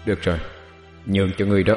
Được rồi, nhường cho ngươi đó.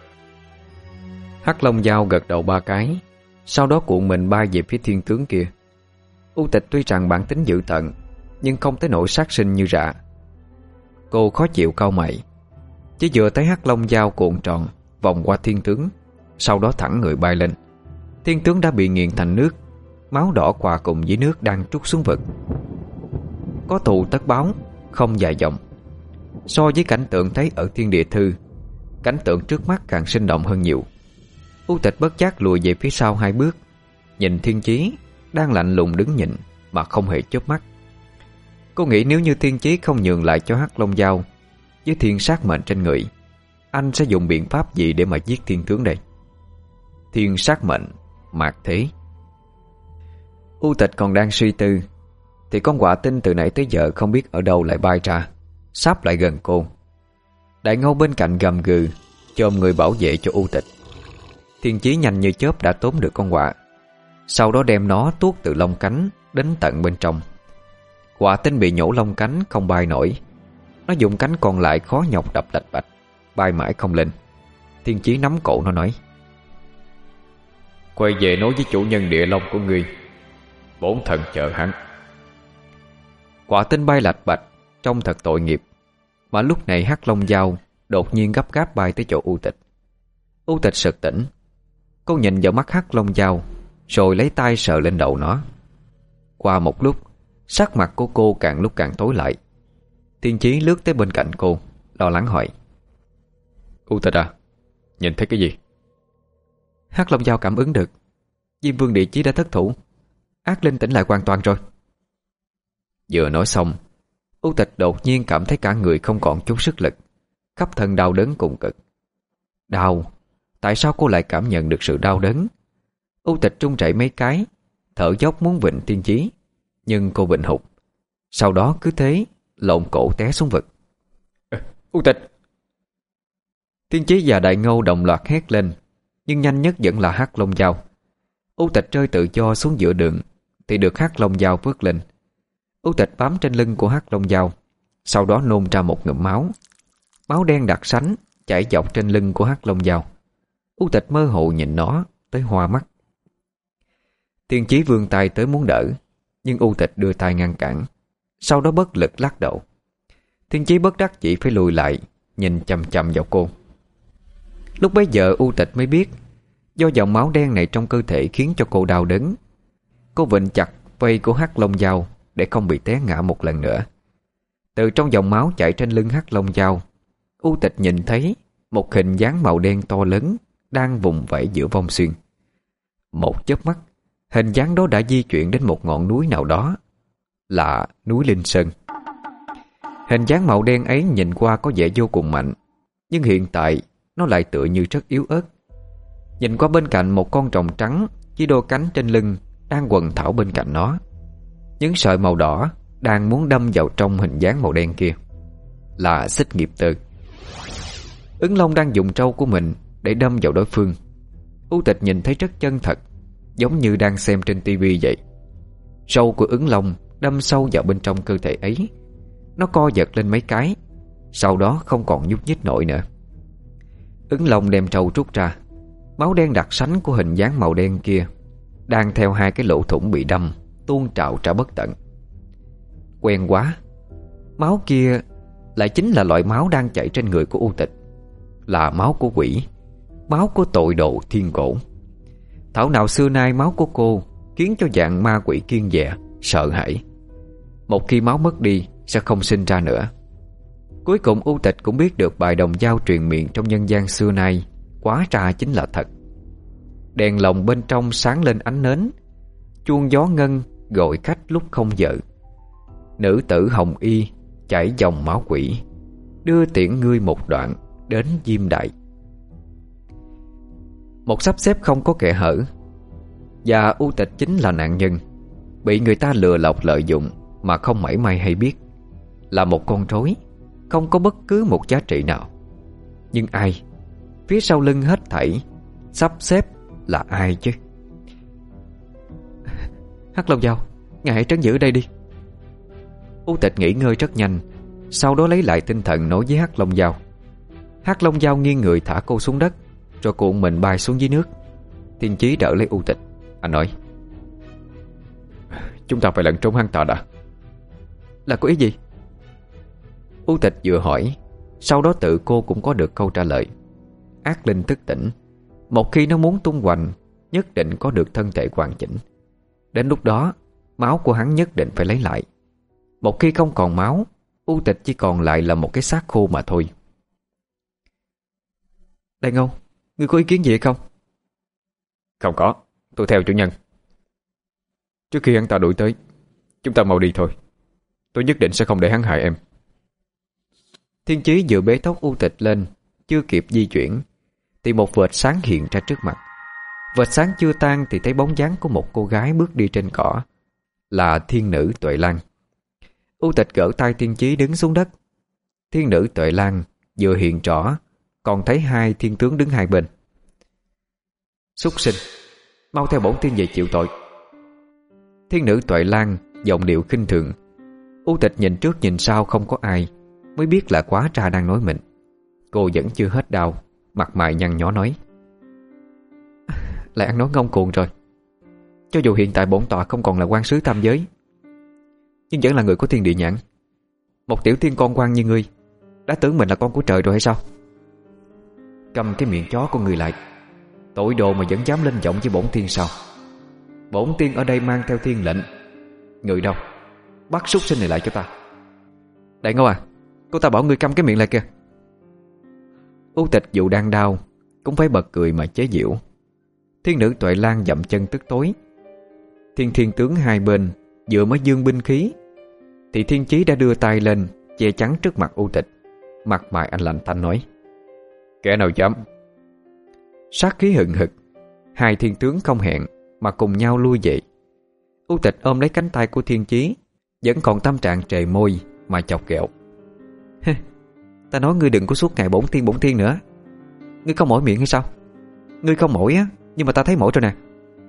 Hắc Long Dao gật đầu 3 cái, sau đó cuộn mình bay về phía thiên tướng kia. U Tịch tuy rằng bản tính dữ tợn, nhưng không tới nỗi sát sinh như Rạ. Cô khó chịu cau mày, chỉ vừa thấy Hắc Long Dao cuộn tròn vòng qua thiên tướng, sau đó thẳng người bay lên. Thiên tướng đã bị nghiền thành nước, máu đỏ hòa cùng với nước đang trút xuống vực. Có thù tất báo, không dài dòng. So với cảnh tượng thấy ở Thiên Địa Thư, cảnh tượng trước mắt càng sinh động hơn nhiều. U Tịch bất giác lùi về phía sau 2 bước, nhìn Thiên Chí đang lạnh lùng đứng nhìn mà không hề chớp mắt. Cô nghĩ nếu như Thiên Chí không nhường lại cho Hắc Long Dao với thiên sát mệnh trên người, anh sẽ dùng biện pháp gì để mà giết thiên tướng đây? Thiên sát mệnh, mạt thế. U Tịch còn đang suy tư thì con quạ tinh từ nãy tới giờ không biết ở đâu lại bay ra, sáp lại gần cô. Đại Ngâu bên cạnh gầm gừ, chồm người bảo vệ cho U Tịch. Thiên Chí nhanh như chớp đã tóm được con quạ, sau đó đem nó tuốt từ lông cánh đến tận bên trong. Quạ tinh bị nhổ lông cánh không bay nổi, nó dùng cánh còn lại khó nhọc đập lạch bạch, bay mãi không lên. Thiên Chí nắm cổ nó nói: quay về nói với chủ nhân địa long của ngươi, bổn thần chờ hắn. Quạ tinh bay lạch bạch trông thật tội nghiệp. Mà lúc này Hắc Long Dao đột nhiên gấp gáp bay tới chỗ U Tịch. U Tịch sực tỉnh. Cô nhìn vào mắt Hắc Long Dao, rồi lấy tay sờ lên đầu nó. Qua một lúc, sắc mặt của cô càng lúc càng tối lại. Thiên Chí lướt tới bên cạnh cô, lo lắng hỏi: U Tịch à, nhìn thấy cái gì? Hắc Long Dao cảm ứng được Diêm Vương Địa Chí đã thất thủ, ác linh tỉnh lại hoàn toàn rồi. Vừa nói xong, U Tịch đột nhiên cảm thấy cả người không còn chút sức lực, khắp thân đau đớn cùng cực. Đau? Tại sao cô lại cảm nhận được sự đau đớn? U Tịch run rẩy mấy cái, thở dốc muốn vịn Thiên Chí, nhưng cô vịn hụt. Sau đó cứ thế lộn cổ té xuống vực. U Tịch! Thiên Chí và Đại Ngâu đồng loạt hét lên, nhưng nhanh nhất vẫn là Hắc Long Dao. U Tịch rơi tự do xuống giữa đường thì được Hắc Long Dao vớt lên. U Tịch bám trên lưng của Hắc Long Dao, sau đó nôn ra một ngụm máu. Máu đen đặc sánh chảy dọc trên lưng của Hắc Long Dao. U Tịch mơ hồ nhìn nó tới hoa mắt. Thiên Chí vươn tay tới muốn đỡ, nhưng U Tịch đưa tay ngăn cản, sau đó bất lực lắc đầu. Thiên Chí bất đắc chỉ phải lùi lại, nhìn chằm chằm vào cô. Lúc bấy giờ U Tịch mới biết do dòng máu đen này trong cơ thể khiến cho cô đau đớn. Cô vịn chặt vây của Hắc Long Dao để không bị té ngã một lần nữa. Từ trong dòng máu chảy trên lưng Hắc Long Dao, U Tịch nhìn thấy một hình dáng màu đen to lớn đang vùng vẫy giữa vong xuyên. Một chớp mắt, hình dáng đó đã di chuyển đến một ngọn núi nào đó, là núi Linh Sơn. Hình dáng màu đen ấy nhìn qua có vẻ vô cùng mạnh, nhưng hiện tại nó lại tựa như rất yếu ớt. Nhìn qua bên cạnh một con rồng trắng với đôi cánh trên lưng đang quần thảo bên cạnh nó. Những sợi màu đỏ đang muốn đâm vào trong hình dáng màu đen kia, là Xích Nghiệp Tư. Ứng Long đang dùng trâu của mình để đâm vào đối phương. U Tịch nhìn thấy rất chân thật, giống như đang xem trên tivi vậy. Trâu của Ứng Long đâm sâu vào bên trong cơ thể ấy. Nó co giật lên mấy cái, sau đó không còn nhúc nhích nổi nữa. Ứng Long đem trâu rút ra. Máu đen đặc sánh của hình dáng màu đen kia đang theo 2 cái lỗ thủng bị đâm tuôn trào ra bất tận. Quen quá. Máu kia lại chính là loại máu đang chảy trên người của U Tịch, là máu của quỷ, máu của tội đồ thiên cổ. Thảo nào xưa nay máu của cô khiến cho dạng ma quỷ kiêng dè, sợ hãi. Một khi máu mất đi sẽ không sinh ra nữa. Cuối cùng U Tịch cũng biết được bài đồng dao truyền miệng trong nhân gian xưa nay quá ra chính là thật. Đèn lồng bên trong sáng lên ánh nến, chuông gió ngân gọi khách lúc không giờ. Nữ tử hồng y chảy dòng máu quỷ, đưa tiễn ngươi một đoạn đến Diêm Đại. Một sắp xếp không có kẽ hở. Và U Tịch chính là nạn nhân, bị người ta lừa lọc lợi dụng mà không mảy may hay biết. Là một con rối, không có bất cứ một giá trị nào. Nhưng ai? Phía sau lưng hết thảy sắp xếp là ai chứ? Hắc Long Dao, ngài hãy trấn giữ ở đây đi. U Tịch nghỉ ngơi rất nhanh, sau đó lấy lại tinh thần nói với Hắc Long Dao: Hắc Long Dao nghiêng người thả cô xuống đất, rồi cuộn mình bay xuống dưới nước. Thiên Chí đỡ lấy U Tịch. Anh nói: Chúng ta phải lẩn trốn hắn ta đã. Là có ý gì? U Tịch vừa hỏi, sau đó tự cô cũng có được câu trả lời. Ác linh thức tỉnh, một khi nó muốn tung hoành, nhất định có được thân thể hoàn chỉnh. Đến lúc đó, máu của hắn nhất định phải lấy lại. Một khi không còn máu, U Tịch chỉ còn lại là một cái xác khô mà thôi. Đại Ngâu, ngươi có ý kiến gì hay không? Không có, tôi theo chủ nhân. Trước khi hắn ta đuổi tới, chúng ta mau đi thôi. Tôi nhất định sẽ không để hắn hại em. Thiên Chí vừa bế tóc U Tịch lên, chưa kịp di chuyển thì một vệt sáng hiện ra trước mặt. Vệt sáng chưa tan thì thấy bóng dáng của một cô gái bước đi trên cỏ, là thiên nữ Tuệ Lan. U Tịch gỡ tay Thiên Chí đứng xuống đất. Thiên nữ Tuệ Lan vừa hiện rõ, còn thấy hai thiên tướng đứng hai bên. Súc sinh, mau theo bổn tiên về chịu tội. Thiên nữ Tuệ Lan giọng điệu khinh thường. U Tịch nhìn trước nhìn sau không có ai, mới biết là quá tra đang nói mình. Cô vẫn chưa hết đau, mặt mày nhăn nhó nói: Lại ăn nói ngông cuồng rồi. Cho dù hiện tại bổn tọa không còn là quan sứ tam giới, nhưng vẫn là người có thiên địa nhãn. Một tiểu tiên con quan như ngươi đã tưởng mình là con của trời rồi hay sao? Cầm cái miệng chó của ngươi lại. Tội đồ mà vẫn dám lên giọng với bổn tiên sao? Bổn tiên ở đây mang theo thiên lệnh. Người đâu? Bắt súc sinh này lại cho ta. Đại Ngô à, cô ta bảo ngươi câm cái miệng lại kìa. U Tịch dù đang đau cũng phải bật cười mà chế giễu. Thiên nữ Tuệ Lan dậm chân tức tối. Thiên tướng hai bên vừa mới giương binh khí thì Thiên Chí đã đưa tay lên che chắn trước mặt U Tịch. Mặt mày anh lạnh tanh nói: Kẻ nào dám? Sát khí hừng hực, hai thiên tướng không hẹn mà cùng nhau lui về. U Tịch ôm lấy cánh tay của Thiên Chí, vẫn còn tâm trạng trề môi mà chọc ghẹo: Ta nói ngươi đừng có suốt ngày bổn tiên nữa. Ngươi không mỏi miệng hay sao? Ngươi không mỏi á, nhưng mà ta thấy mỏi rồi nè.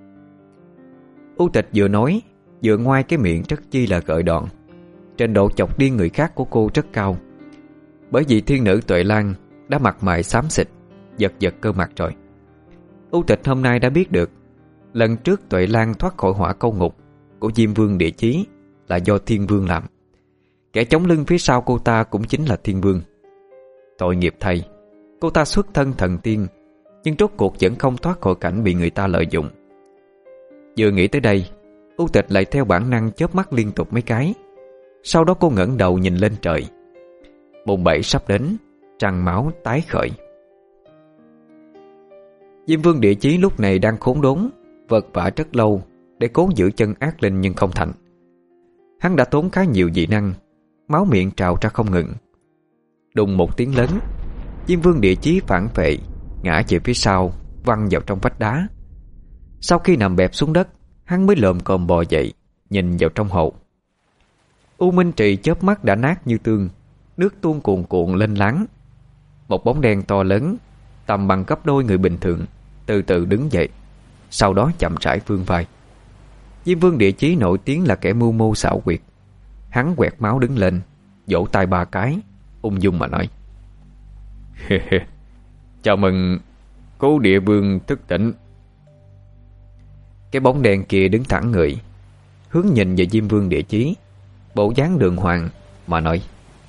U Tịch vừa nói vừa ngoai cái miệng rất chi là gợi đòn. Trình độ chọc điên người khác của cô rất cao, bởi vì thiên nữ Tuệ Lan đã mặt mày xám xịt, giật giật cơ mặt rồi. U Tịch hôm nay đã biết được lần trước Tuệ Lan thoát khỏi hỏa câu ngục của Diêm Vương Địa Chí là do Thiên Vương làm. Kẻ chống lưng phía sau cô ta cũng chính là Thiên Vương. Tội nghiệp thay, cô ta xuất thân thần tiên, nhưng rốt cuộc vẫn không thoát khỏi cảnh bị người ta lợi dụng. Vừa nghĩ tới đây, U Tịch lại theo bản năng chớp mắt liên tục mấy cái. Sau đó cô ngẩng đầu nhìn lên trời. Mùng 7 sắp đến, trăng máu tái khởi. Diêm Vương Địa Chí lúc này đang khốn đốn, vật vã rất lâu để cố giữ chân ác linh nhưng không thành. Hắn đã tốn khá nhiều dị năng, máu miệng trào ra không ngừng. Đùng một tiếng lớn, Diêm Vương Địa Chí phản phệ, ngã về phía sau, văng vào trong vách đá. Sau khi nằm bẹp xuống đất, hắn mới lồm cồm bò dậy, nhìn vào trong hồ. U Minh Trì chớp mắt đã nát như tương, nước tuôn cuồn cuộn lên láng. Một bóng đen to lớn, tầm bằng gấp đôi người bình thường, từ từ đứng dậy, sau đó chậm rãi vươn vai. Diêm Vương Địa Chí nổi tiếng là kẻ mưu mô xảo quyệt. Hắn quẹt máu đứng lên, vỗ tay 3 cái, ung dung mà nói: Chào mừng Cố Địa Vương thức tỉnh. Cái bóng đen kia đứng thẳng người, hướng nhìn về Diêm Vương Địa Chí, bộ dáng đường hoàng mà nói: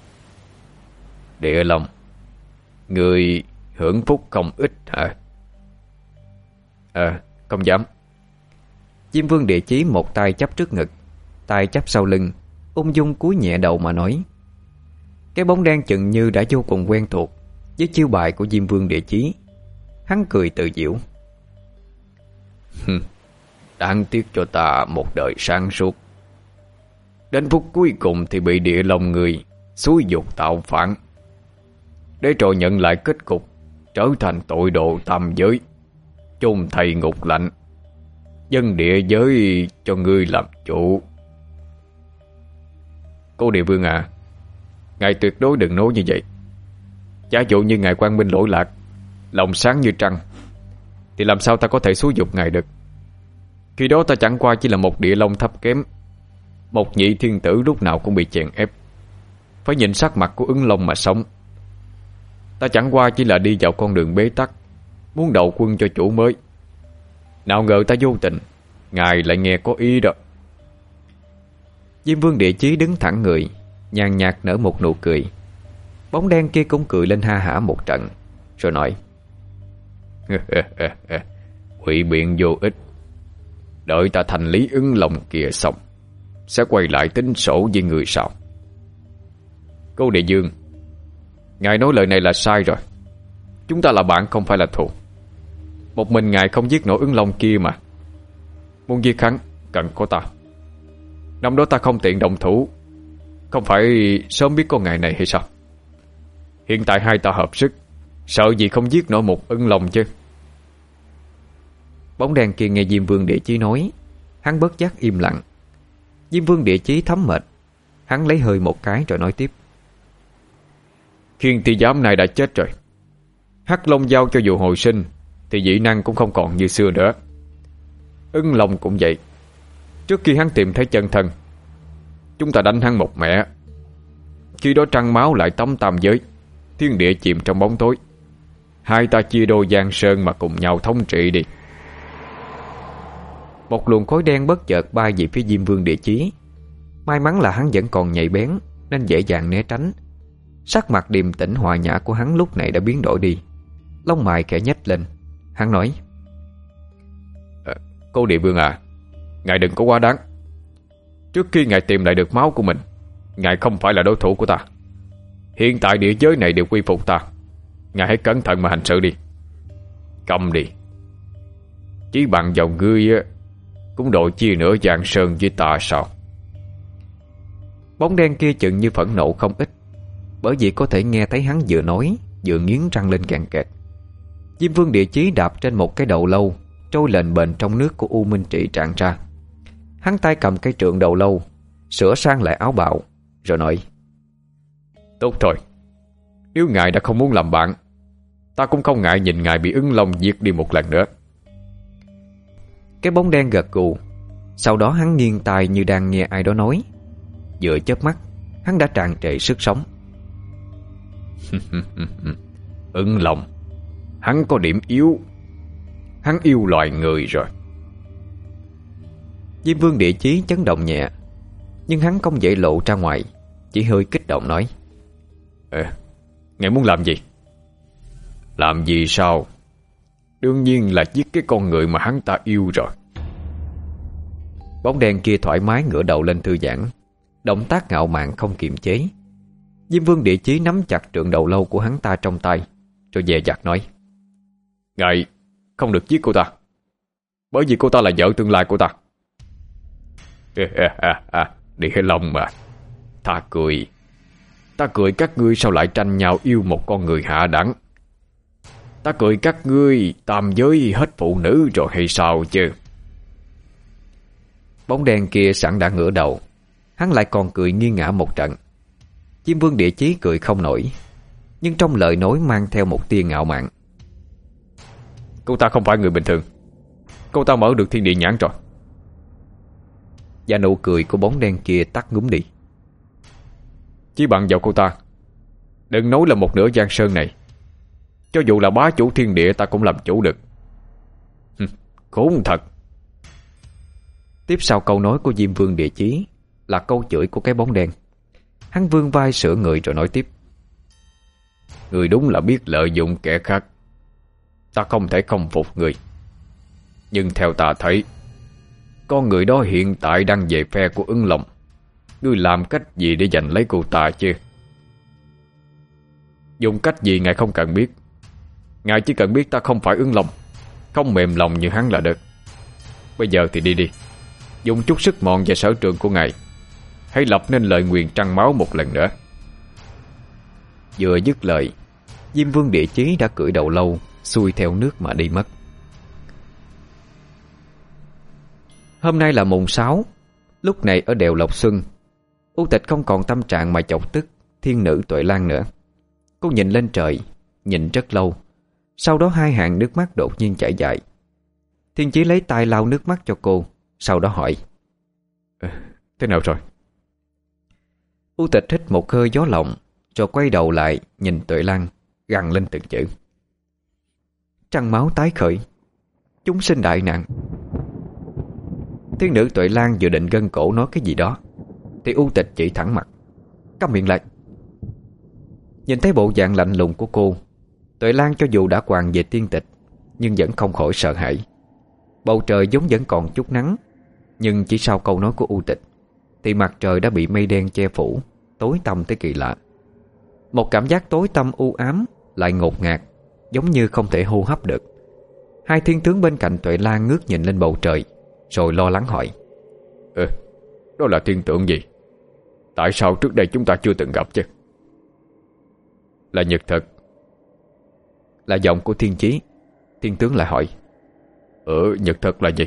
Địa Long, người hưởng phúc không ít hả? Không dám. Diêm Vương Địa Chí một tay chắp trước ngực, tay chắp sau lưng, ung dung cúi nhẹ đầu mà nói. Cái bóng đen chừng như đã vô cùng quen thuộc với chiêu bài của Diêm Vương Địa Chí. Hắn cười tự giễu: Đáng tiếc cho ta một đời sáng suốt, đến phút cuối cùng thì bị Địa Long người xúi dục tạo phản, để rồi nhận lại kết cục trở thành tội đồ tam giới, chôn thầy ngục lạnh, dân địa giới cho ngươi làm chủ. Cô Địa Vương à, ngài tuyệt đối đừng nói như vậy. Giả dụ như ngài quang minh lỗi lạc, lòng sáng như trăng, thì làm sao ta có thể xúi dục ngài được? Khi đó ta chẳng qua chỉ là một địa long thấp kém, một nhị thiên tử lúc nào cũng bị chèn ép, phải nhìn sắc mặt của Ứng Long mà sống. Ta chẳng qua chỉ là đi vào con đường bế tắc, muốn đầu quân cho chủ mới. Nào ngờ ta vô tình, ngài lại nghe có ý đó. Diêm Vương Địa Chí đứng thẳng người, nhàn nhạt nở một nụ cười. Bóng đen kia cũng cười lên ha hả một trận, rồi nói: Hủy biện vô ích. Đợi ta thành lý Ứng Long kia xong, sẽ quay lại tính sổ với người sau. Cô Địa Dương, ngài nói lời này là sai rồi. Chúng ta là bạn không phải là thù. Một mình ngài không giết nổi Ứng Long kia mà. Muốn giết hắn cần có ta. Năm đó ta không tiện động thủ, không phải sớm biết con ngài này hay sao? Hiện tại hai ta hợp sức, sợ gì không giết nổi một Ứng Long chứ. Bóng đen kia nghe Diêm Vương Địa Chí nói, hắn bất giác im lặng. Diêm Vương Địa Chí thấm mệt, hắn lấy hơi một cái rồi nói tiếp: Khiên Ti Giám này đã chết rồi. Hắc Long giao cho dù hồi sinh thì dị năng cũng không còn như xưa nữa. Ứng Long cũng vậy. Trước khi hắn tìm thấy chân thân, chúng ta đánh hắn một mẻ. Khi đó trăng máu lại tống tam giới, thiên địa chìm trong bóng tối. Hai ta chia đôi giang sơn mà cùng nhau thống trị đi. Một luồng khói đen bất chợt bay về phía Diêm Vương Địa Chí. May mắn là hắn vẫn còn nhạy bén nên dễ dàng né tránh. Sắc mặt điềm tĩnh hòa nhã của hắn lúc này đã biến đổi đi. Lông mày khẽ nhếch lên. Hắn nói: Cô Địa Vương à, ngài đừng có quá đáng. Trước khi ngài tìm lại được máu của mình, ngài không phải là đối thủ của ta. Hiện tại địa giới này đều quy phục ta. Ngài hãy cẩn thận mà hành sự đi. Cầm đi. Chỉ bằng vào ngươi cũng đội chia nửa giang sơn với ta sao? Bóng đen kia chừng như phẫn nộ không ít, bởi vì có thể nghe thấy hắn vừa nói vừa nghiến răng lên càng kẹt. Diêm Vương Địa Chí đạp trên một cái đầu lâu trôi lềnh bềnh trong nước của U Minh Trị tràn ra. Hắn tay cầm cây trượng đầu lâu, sửa sang lại áo bào, rồi nói: Tốt thôi, nếu ngài đã không muốn làm bạn, ta cũng không ngại nhìn ngài bị Ứng Long diệt đi một lần nữa. Cái bóng đen gật gù. Sau đó hắn nghiêng tai như đang nghe ai đó nói. Vừa chớp mắt, hắn đã tràn trề sức sống. Ứng Long, hắn có điểm yếu. Hắn yêu loài người rồi. Diêm Vương Địa Chí chấn động nhẹ, nhưng hắn không dậy lộ ra ngoài, chỉ hơi kích động nói: Ngài muốn làm gì? Làm gì sao? Đương nhiên là giết cái con người mà hắn ta yêu rồi. Bóng đen kia thoải mái ngửa đầu lên thư giãn, động tác ngạo mạn không kiềm chế. Diêm Vương Địa Chí nắm chặt trượng đầu lâu của hắn ta trong tay, rồi dè dặt nói: Ngài không được giết cô ta, bởi vì cô ta là vợ tương lai của ta. Địa Long mà. Ta cười các ngươi sao lại tranh nhau yêu một con người hạ đẳng. Ta cười các ngươi tam giới hết phụ nữ rồi hay sao chứ? Bóng đen kia sẵn đã ngửa đầu, hắn lại còn cười nghiêng ngã một trận. Diêm Vương Địa Chí cười không nổi, nhưng trong lời nói mang theo một tia ngạo mạn. Cô ta không phải người bình thường. Cô ta mở được thiên địa nhãn rồi. Và nụ cười của bóng đen kia tắt ngúm đi. Chỉ bằng vào cô ta, đừng nói là một nửa giang sơn này, cho dù là bá chủ thiên địa ta cũng làm chủ được. Khốn thật. Tiếp sau câu nói của Diêm Vương Địa Chí là câu chửi của cái bóng đen. Hắn vươn vai sửa người rồi nói tiếp: Người đúng là biết lợi dụng kẻ khác. Ta không thể không phục người. Nhưng theo ta thấy, con người đó hiện tại đang về phe của Ứng Long. Ngươi làm cách gì để giành lấy cô ta chứ? Dùng cách gì ngài không cần biết. Ngài chỉ cần biết ta không phải Ứng Long, không mềm lòng như hắn là được. Bây giờ thì đi đi. Dùng chút sức mọn và sở trường của ngài, hãy lập nên lời nguyền trăng máu một lần nữa. Vừa dứt lời, Diêm Vương Địa Chí đã cưỡi đầu lâu xuôi theo nước mà đi mất. Hôm nay là mùng 6. Lúc này ở đèo Lộc Xuân, U Tịch không còn tâm trạng mà chọc tức thiên nữ Tuệ Lan nữa. Cô nhìn lên trời, nhìn rất lâu. Sau đó hai hàng nước mắt đột nhiên chảy dài. Thiên Chí lấy tay lau nước mắt cho cô, sau đó hỏi: Thế nào rồi? U Tịch hít một hơi gió lộng, rồi quay đầu lại nhìn Tuệ Lan, gằn lên từng chữ: "Trăng máu tái khởi, chúng sinh đại nạn." Thiên nữ Tuệ Lan vừa định gân cổ nói cái gì đó thì U Tịch chỉ thẳng mặt: "Câm miệng lại." Nhìn thấy bộ dạng lạnh lùng của cô, Tuệ Lan cho dù đã hoàn về tiên tịch nhưng vẫn không khỏi sợ hãi. Bầu trời vốn vẫn còn chút nắng, nhưng chỉ sau câu nói của U Tịch thì mặt trời đã bị mây đen che phủ, tối tăm tới kỳ lạ. Một cảm giác tối tăm u ám lại ngột ngạt, giống như không thể hô hấp được. Hai thiên tướng bên cạnh Tuệ Lan ngước nhìn lên bầu trời, rồi lo lắng hỏi: Đó là thiên tượng gì? Tại sao trước đây chúng ta chưa từng gặp chứ?" "Là nhật thực." Là giọng của Thiên Chí. Thiên tướng lại hỏi: Nhật thực là gì?"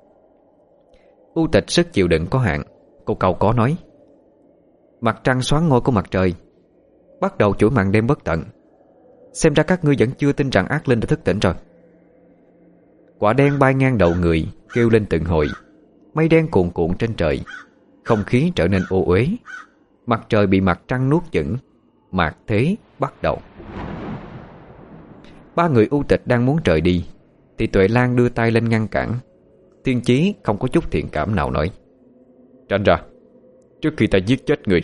U Tịch sức chịu đựng có hạn, cô cau có nói: "Mặt trăng xoán ngôi của mặt trời, bắt đầu chuỗi màn đêm bất tận. Xem ra các ngươi vẫn chưa tin rằng ác linh đã thức tỉnh rồi." Quả đen bay ngang đầu người, kêu lên từng hồi. Mây đen cuồn cuộn trên trời, không khí trở nên ô uế. Mặt trời bị mặt trăng nuốt chửng. Mạt thế bắt đầu. Ba người U Tịch đang muốn rời đi thì Tuệ Lan đưa tay lên ngăn cản. Thiên Chí không có chút thiện cảm nào nói: "Tránh ra, trước khi ta giết chết người."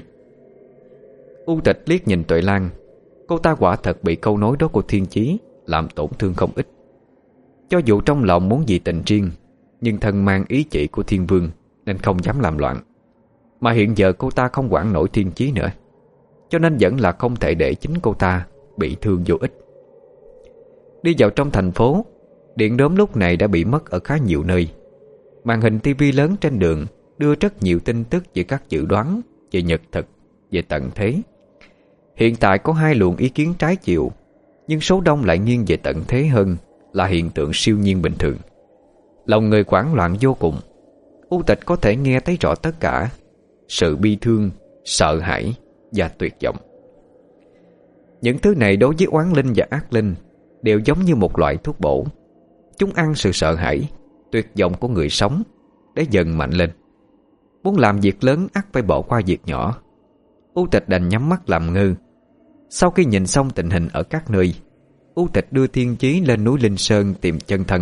U Tịch liếc nhìn Tuệ Lan. Cô ta quả thật bị câu nói đó của Thiên Chí làm tổn thương không ít. Cho dù trong lòng muốn dị tình riêng, nhưng thân mang ý chỉ của Thiên Vương nên không dám làm loạn. Mà hiện giờ cô ta không quản nổi Thiên Chí nữa, cho nên vẫn là không thể để chính cô ta bị thương vô ích. Đi vào trong thành phố, điện đóm lúc này đã bị mất ở khá nhiều nơi. Màn hình tivi lớn trên đường đưa rất nhiều tin tức về các dự đoán về nhật thực, về tận thế. Hiện tại có hai luồng ý kiến trái chiều, nhưng số đông lại nghiêng về tận thế hơn là hiện tượng siêu nhiên bình thường. Lòng người hoảng loạn vô cùng. U Tịch có thể nghe thấy rõ tất cả: sự bi thương, sợ hãi và tuyệt vọng. Những thứ này đối với oán linh và ác linh đều giống như một loại thuốc bổ. Chúng ăn sự sợ hãi, tuyệt vọng của người sống để dần mạnh lên. Muốn làm việc lớn ắt phải bỏ qua việc nhỏ. U Tịch đành nhắm mắt làm ngơ. Sau khi nhìn xong tình hình ở các nơi, U Tịch đưa Thiên Chí lên núi Linh Sơn tìm chân thân.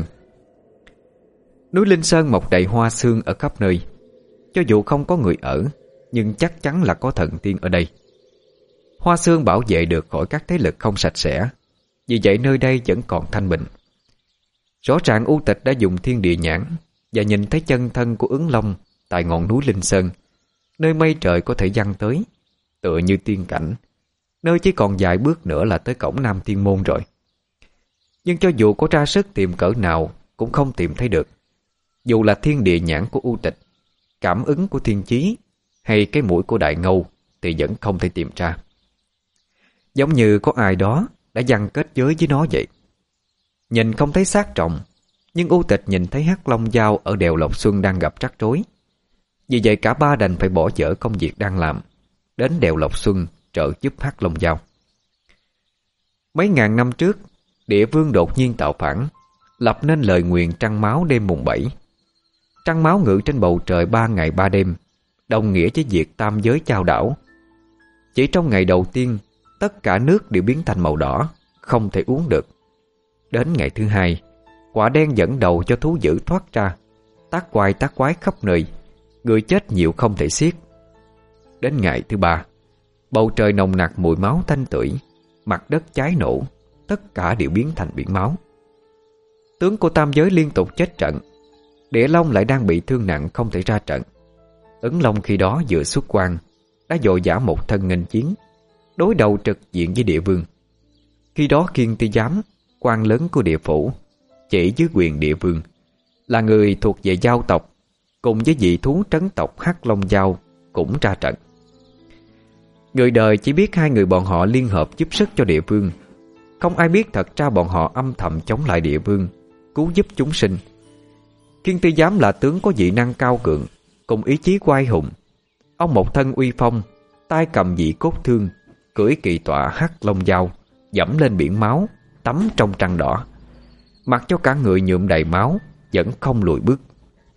Núi Linh Sơn mọc đầy hoa xương ở khắp nơi. Cho dù không có người ở, nhưng chắc chắn là có thần tiên ở đây. Hoa xương bảo vệ được khỏi các thế lực không sạch sẽ, vì vậy nơi đây vẫn còn thanh bình. Rõ ràng U Tịch đã dùng thiên địa nhãn và nhìn thấy chân thân của Ứng Long tại ngọn núi Linh Sơn, nơi mây trời có thể giăng tới, tựa như tiên cảnh, nơi chỉ còn vài bước nữa là tới cổng Nam Thiên Môn rồi. Nhưng cho dù có ra sức tìm cỡ nào cũng không tìm thấy được. Dù là thiên địa nhãn của U Tịch, cảm ứng của Thiên Chí hay cái mũi của Đại Ngâu thì vẫn không thể tìm ra. Giống như có ai đó đã giăng kết giới với nó vậy. Nhìn không thấy xác trọng, nhưng U Tịch nhìn thấy Hắc Long Dao ở đèo Lộc Xuân đang gặp rắc rối. Vì vậy cả ba đành phải bỏ dở công việc đang làm, đến đèo Lộc Xuân trợ giúp Hắc Long Dao. Mấy ngàn năm trước, Địa Vương đột nhiên tạo phản, lập nên lời nguyền trăng máu đêm mùng 7. Trăng máu ngự trên bầu trời 3 ngày 3 đêm, đồng nghĩa với việc tam giới chao đảo. Chỉ trong ngày đầu tiên, tất cả nước đều biến thành màu đỏ, không thể uống được. Đến ngày thứ hai, quả đen dẫn đầu cho thú dữ thoát ra, tác quái khắp nơi, người chết nhiều không thể xiết. Đến ngày thứ ba, bầu trời nồng nặc mùi máu tanh tưởi, mặt đất cháy nổ, tất cả đều biến thành biển máu. Tướng của tam giới liên tục chết trận, Địa Long lại đang bị thương nặng không thể ra trận. Ứng Long khi đó vừa xuất quan, đã vội vã một thân nghênh chiến, đối đầu trực diện với Địa Vương. Khi đó Kiên Ti Giám, quan lớn của địa phủ, chỉ dưới quyền Địa Vương, là người thuộc về Dao tộc, cùng với vị thú trấn tộc Hắc Long Dao cũng ra trận. Người đời chỉ biết hai người bọn họ liên hợp giúp sức cho Địa Vương, không ai biết thật ra bọn họ âm thầm chống lại Địa Vương, cứu giúp chúng sinh. Kiên Ti Giám là tướng có dị năng cao cường, cùng ý chí oai hùng. Ông một thân uy phong, tay cầm dị cốt thương, cưỡi kỳ tọa Hắc Long Dao, dẫm lên biển máu, tắm trong trăng đỏ, mặc cho cả người nhuộm đầy máu, vẫn không lùi bước.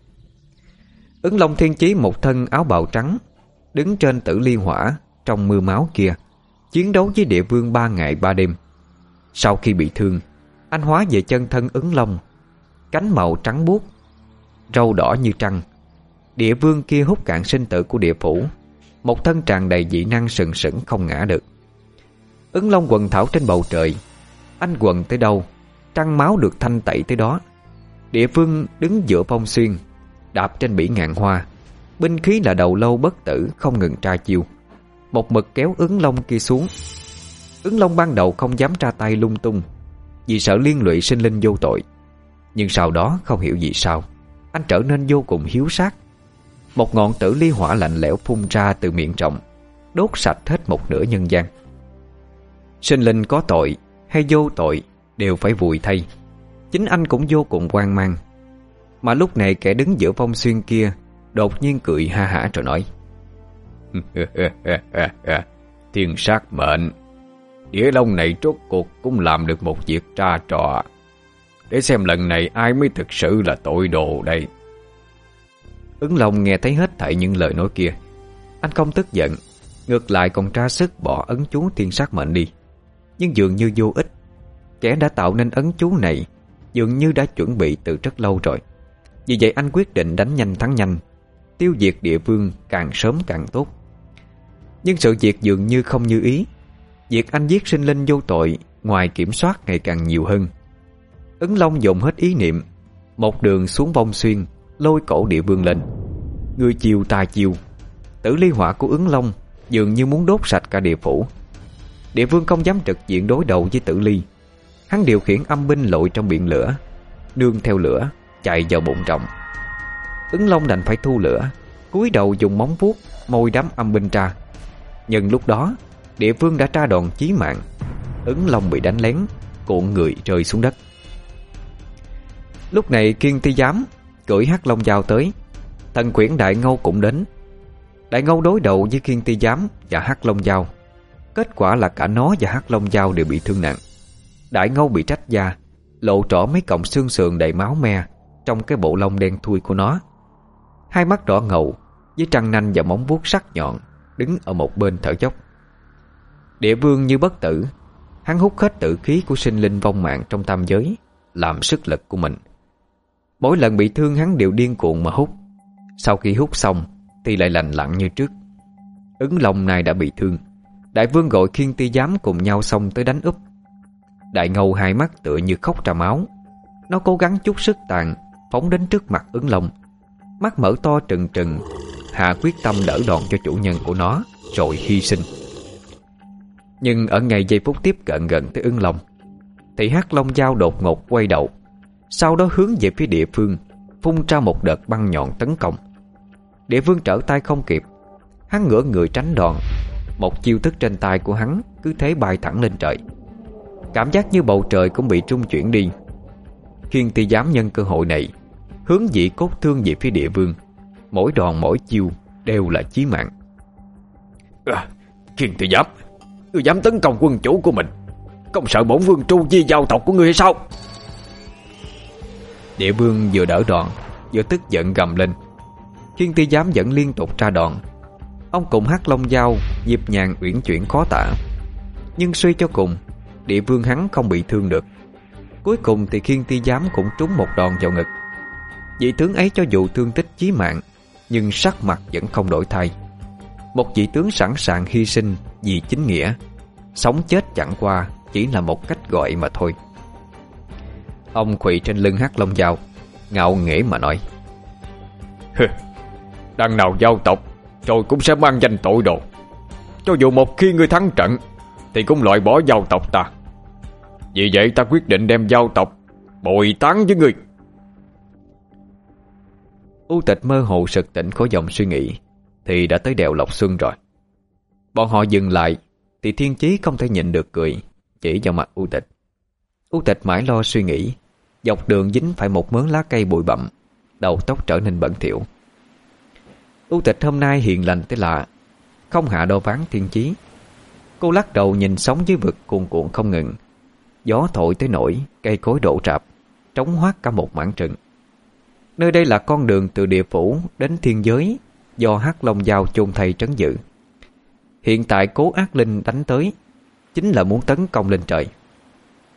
Ứng Long Thiên Chí một thân áo bào trắng, đứng trên tử liên hỏa trong mưa máu kia, chiến đấu với Địa Vương 3 ngày 3 đêm, Sau khi bị thương, anh hóa về chân thân Ứng Long, cánh màu trắng buốt, râu đỏ như trăng. Địa vương kia hút cạn sinh tử của địa phủ, một thân tràn đầy dị năng sừng sững không ngã được. Ứng Long quần thảo trên bầu trời, anh quần tới đâu, trăng máu được thanh tẩy tới đó. Địa vương đứng giữa phong xuyên, đạp trên bỉ ngạn hoa, binh khí là đầu lâu bất tử không ngừng tra chiêu, một mực kéo Ứng Long kia xuống. Ứng Long ban đầu không dám ra tay lung tung vì sợ liên lụy sinh linh vô tội, nhưng sau đó không hiểu vì sao anh trở nên vô cùng hiếu sát. Một ngọn tử ly hỏa lạnh lẽo phun ra từ miệng rộng, đốt sạch hết một nửa nhân gian. Sinh linh có tội hay vô tội đều phải vùi thay. Chính anh cũng vô cùng hoang mang. Mà lúc này kẻ đứng giữa phong xuyên kia đột nhiên cười ha hả rồi nói: Thiên sát mệnh, Địa Long này rốt cuộc cũng làm được một việc tra trò, để xem lần này ai mới thực sự là tội đồ đây. Ứng Long nghe thấy hết thảy những lời nói kia, anh không tức giận, ngược lại còn tra sức bỏ ấn chú thiên sát mệnh đi. Nhưng dường như vô ích. Kẻ đã tạo nên ấn chú này dường như đã chuẩn bị từ rất lâu rồi. Vì vậy anh quyết định đánh nhanh thắng nhanh, tiêu diệt địa vương càng sớm càng tốt. Nhưng sự việc dường như không như ý. Việc anh giết sinh linh vô tội ngoài kiểm soát ngày càng nhiều hơn. Ứng Long dồn hết ý niệm, một đường xuống vong xuyên, lôi cổ địa vương lên. Người chiều ta chiều, tử ly hỏa của Ứng Long dường như muốn đốt sạch cả địa phủ. Địa vương không dám trực diện đối đầu với tử ly. Hắn điều khiển âm binh lội trong biển lửa, nương theo lửa chạy vào bụng rộng. Ứng Long đành phải thu lửa, cúi đầu dùng móng vuốt môi đám âm binh ra. Nhưng lúc đó địa vương đã tra đòn chí mạng. Ứng Long bị đánh lén, cuộn người rơi xuống đất. Lúc này Kiên Ti Giám cưỡi Hắc Long Dao tới. Thần quyển Đại Ngâu cũng đến. Đại Ngâu đối đầu với Kiên Ti Giám và Hắc Long Dao. Kết quả là cả nó và Hắc Long Dao đều bị thương nặng. Đại Ngâu bị rách da, lộ rõ mấy cọng xương sườn đầy máu me trong cái bộ lông đen thui của nó. Hai mắt đỏ ngầu với răng nanh và móng vuốt sắc nhọn đứng ở một bên thở dốc. Địa vương như bất tử, hắn hút hết tử khí của sinh linh vong mạng trong tam giới làm sức lực của mình. Mỗi lần bị thương hắn đều điên cuồng mà hút. Sau khi hút xong thì lại lành lặn như trước. Ứng Long này đã bị thương. Đại vương gọi Kiên Ti Giám cùng nhau xông tới đánh úp. Đại Ngâu hai mắt tựa như khóc ra máu. Nó cố gắng chút sức tàn phóng đến trước mặt Ứng Long, mắt mở to trừng trừng, hạ quyết tâm đỡ đòn cho chủ nhân của nó rồi hy sinh. Nhưng ở ngay giây phút tiếp cận gần tới Ứng Long thì Hắc Long Dao đột ngột quay đầu, sau đó hướng về phía địa phương phun ra một đợt băng nhọn tấn công. Địa vương trở tay không kịp, hắn ngửa người tránh đòn. Một chiêu thức trên tay của hắn cứ thế bay thẳng lên trời. Cảm giác như bầu trời cũng bị trung chuyển đi. Kiên Ti Giám nhân cơ hội này hướng dị cốt thương về phía địa vương. Mỗi đòn mỗi chiêu đều là chí mạng. Kiên Ti Giám, ngươi dám tấn công quân chủ của mình, không sợ bổn vương tru di giao tộc của ngươi hay sao? Địa vương vừa đỡ đòn vừa tức giận gầm lên. Kiên Ti Giám vẫn liên tục tra đòn. Ông cùng Hắc Long Dao nhịp nhàng uyển chuyển khó tả. Nhưng suy cho cùng địa vương hắn không bị thương được. Cuối cùng thì Kiên Ti Giám cũng trúng một đòn vào ngực. Vị tướng ấy cho dù thương tích chí mạng, nhưng sắc mặt vẫn không đổi thay. Một vị tướng sẵn sàng hy sinh vì chính nghĩa. Sống chết chẳng qua chỉ là một cách gọi mà thôi. Ông khuỵu trên lưng Hắc Long Dao, ngạo nghễ mà nói: Đằng nào giao tộc rồi cũng sẽ mang danh tội đồ. Cho dù một khi ngươi thắng trận thì cũng loại bỏ giao tộc ta. Vì vậy ta quyết định đem giao tộc bồi táng với ngươi. U Tịch mơ hồ sực tỉnh khỏi dòng suy nghĩ thì đã tới đèo Lộc Xuân rồi. Bọn họ dừng lại thì Thiên Chí không thể nhịn được cười, chỉ vào mặt U Tịch. U Tịch mãi lo suy nghĩ, dọc đường dính phải một mớ lá cây bụi bặm, đầu tóc trở nên bẩn thỉu. U Tịch hôm nay hiền lành tới lạ, không hạ đo ván Thiên Chí. Cô lắc đầu nhìn sóng dưới vực cuồn cuộn không ngừng. Gió thổi tới nổi cây cối đổ rạp, trống hoác cả một mảng rừng. Nơi đây là con đường từ địa phủ đến thiên giới do Hắc Long Dao chôn thây trấn giữ. Hiện tại Cố Ác Linh đánh tới chính là muốn tấn công lên trời.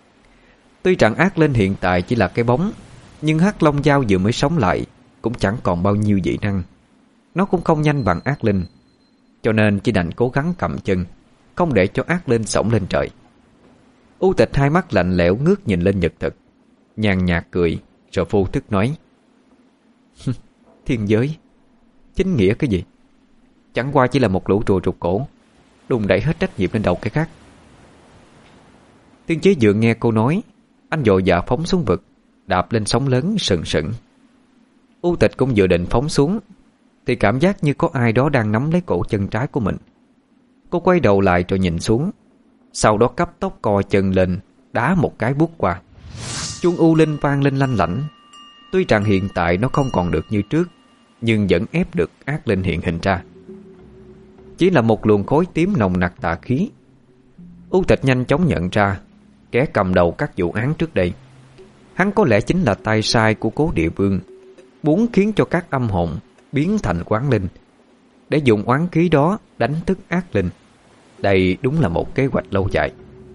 Tuy rằng ác linh hiện tại chỉ là cái bóng, nhưng hắc long dao vừa mới sống lại cũng chẳng còn bao nhiêu dị năng. Nó cũng không nhanh bằng ác linh, cho nên chỉ đành cố gắng cầm chân, không để cho ác linh xổng lên trời. U Tịch hai mắt lạnh lẽo ngước nhìn lên Nhật Thực, nhàn nhạt cười rồi vô thức nói: Thiên giới, chính nghĩa cái gì? Chẳng qua chỉ là một lũ rùa rụt cổ, đùng đẩy hết trách nhiệm lên đầu cái khác. Tiên Chí vừa nghe cô nói, anh vội vã phóng xuống vực, đạp lên sóng lớn sừng sững. U Tịch cũng dự định phóng xuống, thì cảm giác như có ai đó đang nắm lấy cổ chân trái của mình. Cô quay đầu lại rồi nhìn xuống, sau đó cấp tốc co chân lên, đá một cái bút qua. Chuông u linh vang lên lanh lảnh. Tuy rằng hiện tại nó không còn được như trước, nhưng vẫn ép được ác linh hiện hình ra. Chỉ là một luồng khói tím nồng nặc tà khí. U Tịch nhanh chóng nhận ra kẻ cầm đầu các vụ án trước đây. Hắn có lẽ chính là tay sai của Cố Địa Vương, muốn khiến cho các âm hồn biến thành oán linh, để dùng oán khí đó đánh thức ác linh. Đây đúng là một kế hoạch lâu dài.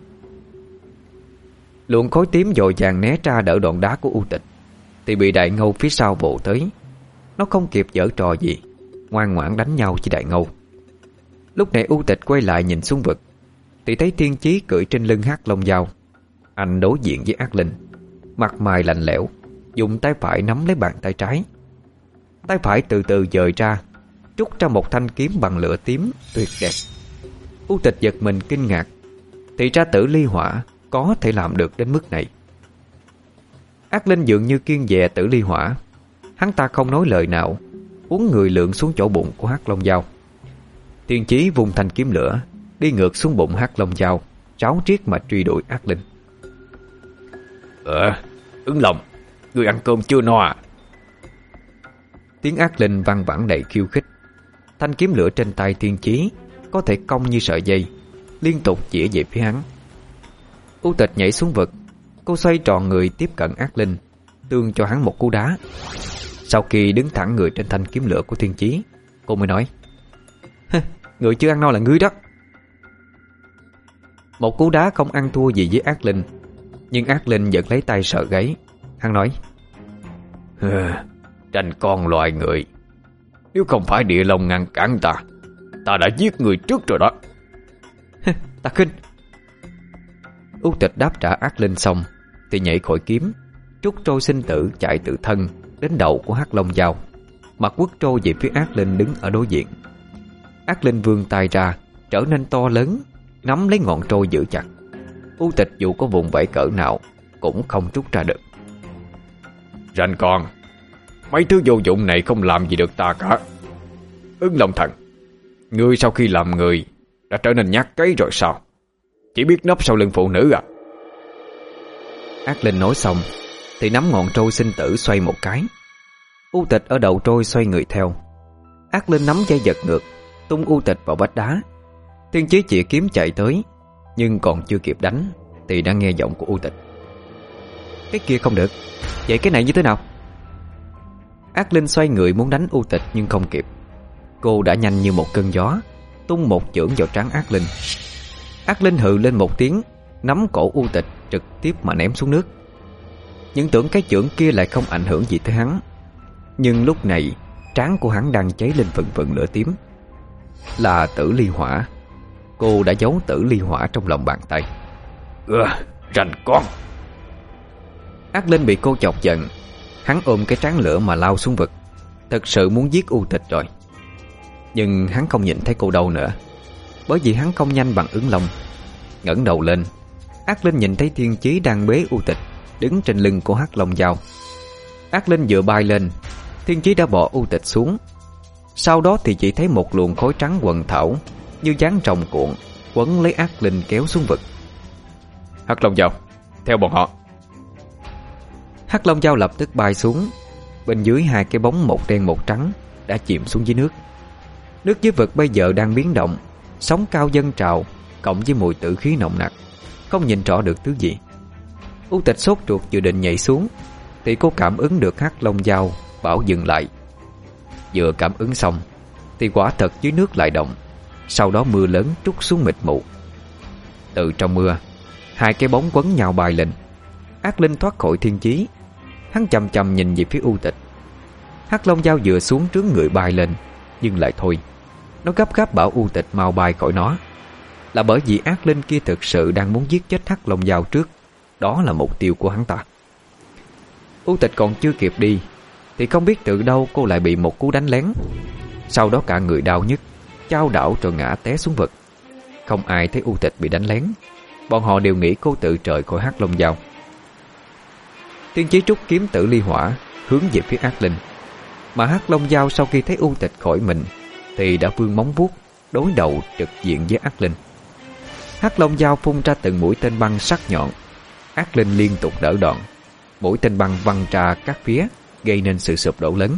Luồng khói tím vội vàng né ra đỡ đòn đá của U Tịch, thì bị Đại Ngâu phía sau vồ tới. Nó không kịp giở trò gì, ngoan ngoãn đánh nhau với Đại Ngâu. Lúc này U Tịch quay lại nhìn xuống vực, thì thấy Thiên Chí cưỡi trên lưng hắc long dao. Anh đối diện với ác linh, mặt mày lạnh lẽo, dùng tay phải nắm lấy bàn tay trái. Tay phải từ từ dời ra, trút ra một thanh kiếm bằng lửa tím tuyệt đẹp. U Tịch giật mình kinh ngạc, thì ra Tử Ly Hỏa có thể làm được đến mức này. Ác linh dường như kiêng dè Tử Ly Hỏa, hắn ta không nói lời nào, uốn người lượn xuống chỗ bụng của hắc long dao. Thiên Chí vung thanh kiếm lửa đi ngược xuống bụng hắc long dao, ráo riết mà truy đuổi ác linh. Ứng Long, người ăn cơm chưa no à? Tiếng ác linh văng vẳng đầy khiêu khích. Thanh kiếm lửa trên tay Thiên Chí có thể cong như sợi dây, liên tục chĩa về phía hắn. U Tịch nhảy xuống vực, cô xoay tròn người tiếp cận ác linh, tương cho hắn một cú đá. Sau khi đứng thẳng người trên thanh kiếm lửa của Thiên Chí, cô mới nói: Người chưa ăn no là ngươi đó. Một cú đá không ăn thua gì với ác linh, nhưng ác linh vẫn lấy tay sờ gáy. Hắn nói: Tranh con loài người, nếu không phải Địa Long ngăn cản ta đã giết người trước rồi đó. Ta khinh. U Tịch đáp trả ác linh xong thì nhảy khỏi kiếm, trút trôi sinh tử chạy tự thân đến đầu của hắc long dao, mặt quất trôi về phía ác linh đứng ở đối diện. Ác linh vươn tay ra, trở nên to lớn, nắm lấy ngọn trôi giữ chặt. U Tịch dù có vùng vẫy cỡ nào cũng không trút ra được. Ranh con, mấy thứ vô dụng này không làm gì được ta cả. Ứng Long Thần, ngươi sau khi làm người đã trở nên nhát cái rồi sao? Chỉ biết nấp sau lưng phụ nữ à? Ác linh nói xong thì nắm ngọn trôi sinh tử xoay một cái. U Tịch ở đầu trôi xoay người theo. Ác linh nắm dây giật ngược, tung U Tịch vào vách đá. Thiên Chí chĩa kiếm chạy tới, nhưng còn chưa kịp đánh thì đã nghe giọng của U Tịch: Cái kia không được, vậy cái này như thế nào? Ác linh xoay người muốn đánh U Tịch nhưng không kịp. Cô đã nhanh như một cơn gió, tung một chưởng vào trán ác linh. Ác linh hừ lên một tiếng, nắm cổ U Tịch trực tiếp mà ném xuống nước. Nhưng tưởng cái chưởng kia lại không ảnh hưởng gì tới hắn. Nhưng lúc này trán của hắn đang cháy lên vần vần lửa tím. Là Tử Ly Hỏa. Cô đã giấu Tử Ly Hỏa trong lòng bàn tay. Ranh con. Ác linh bị cô chọc giận, hắn ôm cái trán lửa mà lao xuống vực, thật sự muốn giết U Tịch rồi. Nhưng hắn không nhìn thấy cô đâu nữa, bởi vì hắn không nhanh bằng Ứng Long. Ngẩng đầu lên, ác linh nhìn thấy Thiên Chí đang bế U Tịch đứng trên lưng của hắc long dao. Ác linh vừa bay lên, Thiên Chí đã bỏ U Tịch xuống. Sau đó thì chỉ thấy một luồng khói trắng quần thảo như dáng rồng cuộn quấn lấy ác linh kéo xuống vực. Hắc long dao, theo bọn họ. Hắc long dao lập tức bay xuống. Bên dưới hai cái bóng một đen một trắng đã chìm xuống dưới nước. Nước dưới vực bây giờ đang biến động, sóng cao dâng trào, cộng với mùi tử khí nồng nặc, không nhìn rõ được thứ gì. U Tịch sốt ruột dự định nhảy xuống, thì cô cảm ứng được hắc long dao bảo dừng lại. Vừa cảm ứng xong thì quả thật dưới nước lại động. Sau đó mưa lớn trút xuống mịt mù. Từ trong mưa, hai cái bóng quấn nhau bay lên. Ác linh thoát khỏi thiên chí. Hắn chầm chầm nhìn về phía U Tịch. Hắc Long Dao vừa xuống trướng người bay lên, nhưng lại thôi. Nó gấp gáp bảo U Tịch mau bay khỏi nó, là bởi vì ác linh kia thực sự đang muốn giết chết Hắc Long Dao trước. Đó là mục tiêu của hắn ta. U Tịch còn chưa kịp đi thì không biết từ đâu cô lại bị một cú đánh lén. Sau đó cả người đau nhức, chao đảo rồi ngã té xuống vực. Không ai thấy U Tịch bị đánh lén. Bọn họ đều nghĩ cô tự trời khỏi Hắc Long Dao. Tiên Chí trúc kiếm Tử Ly Hỏa hướng về phía ác linh. Mà Hắc Long Dao sau khi thấy U Tịch khỏi mình thì đã vươn móng vuốt đối đầu trực diện với ác linh. Hắc Long Dao phun ra từng mũi tên băng sắc nhọn. Ác linh liên tục đỡ đòn. Mũi tên băng văng ra các phía, gây nên sự sụp đổ lớn.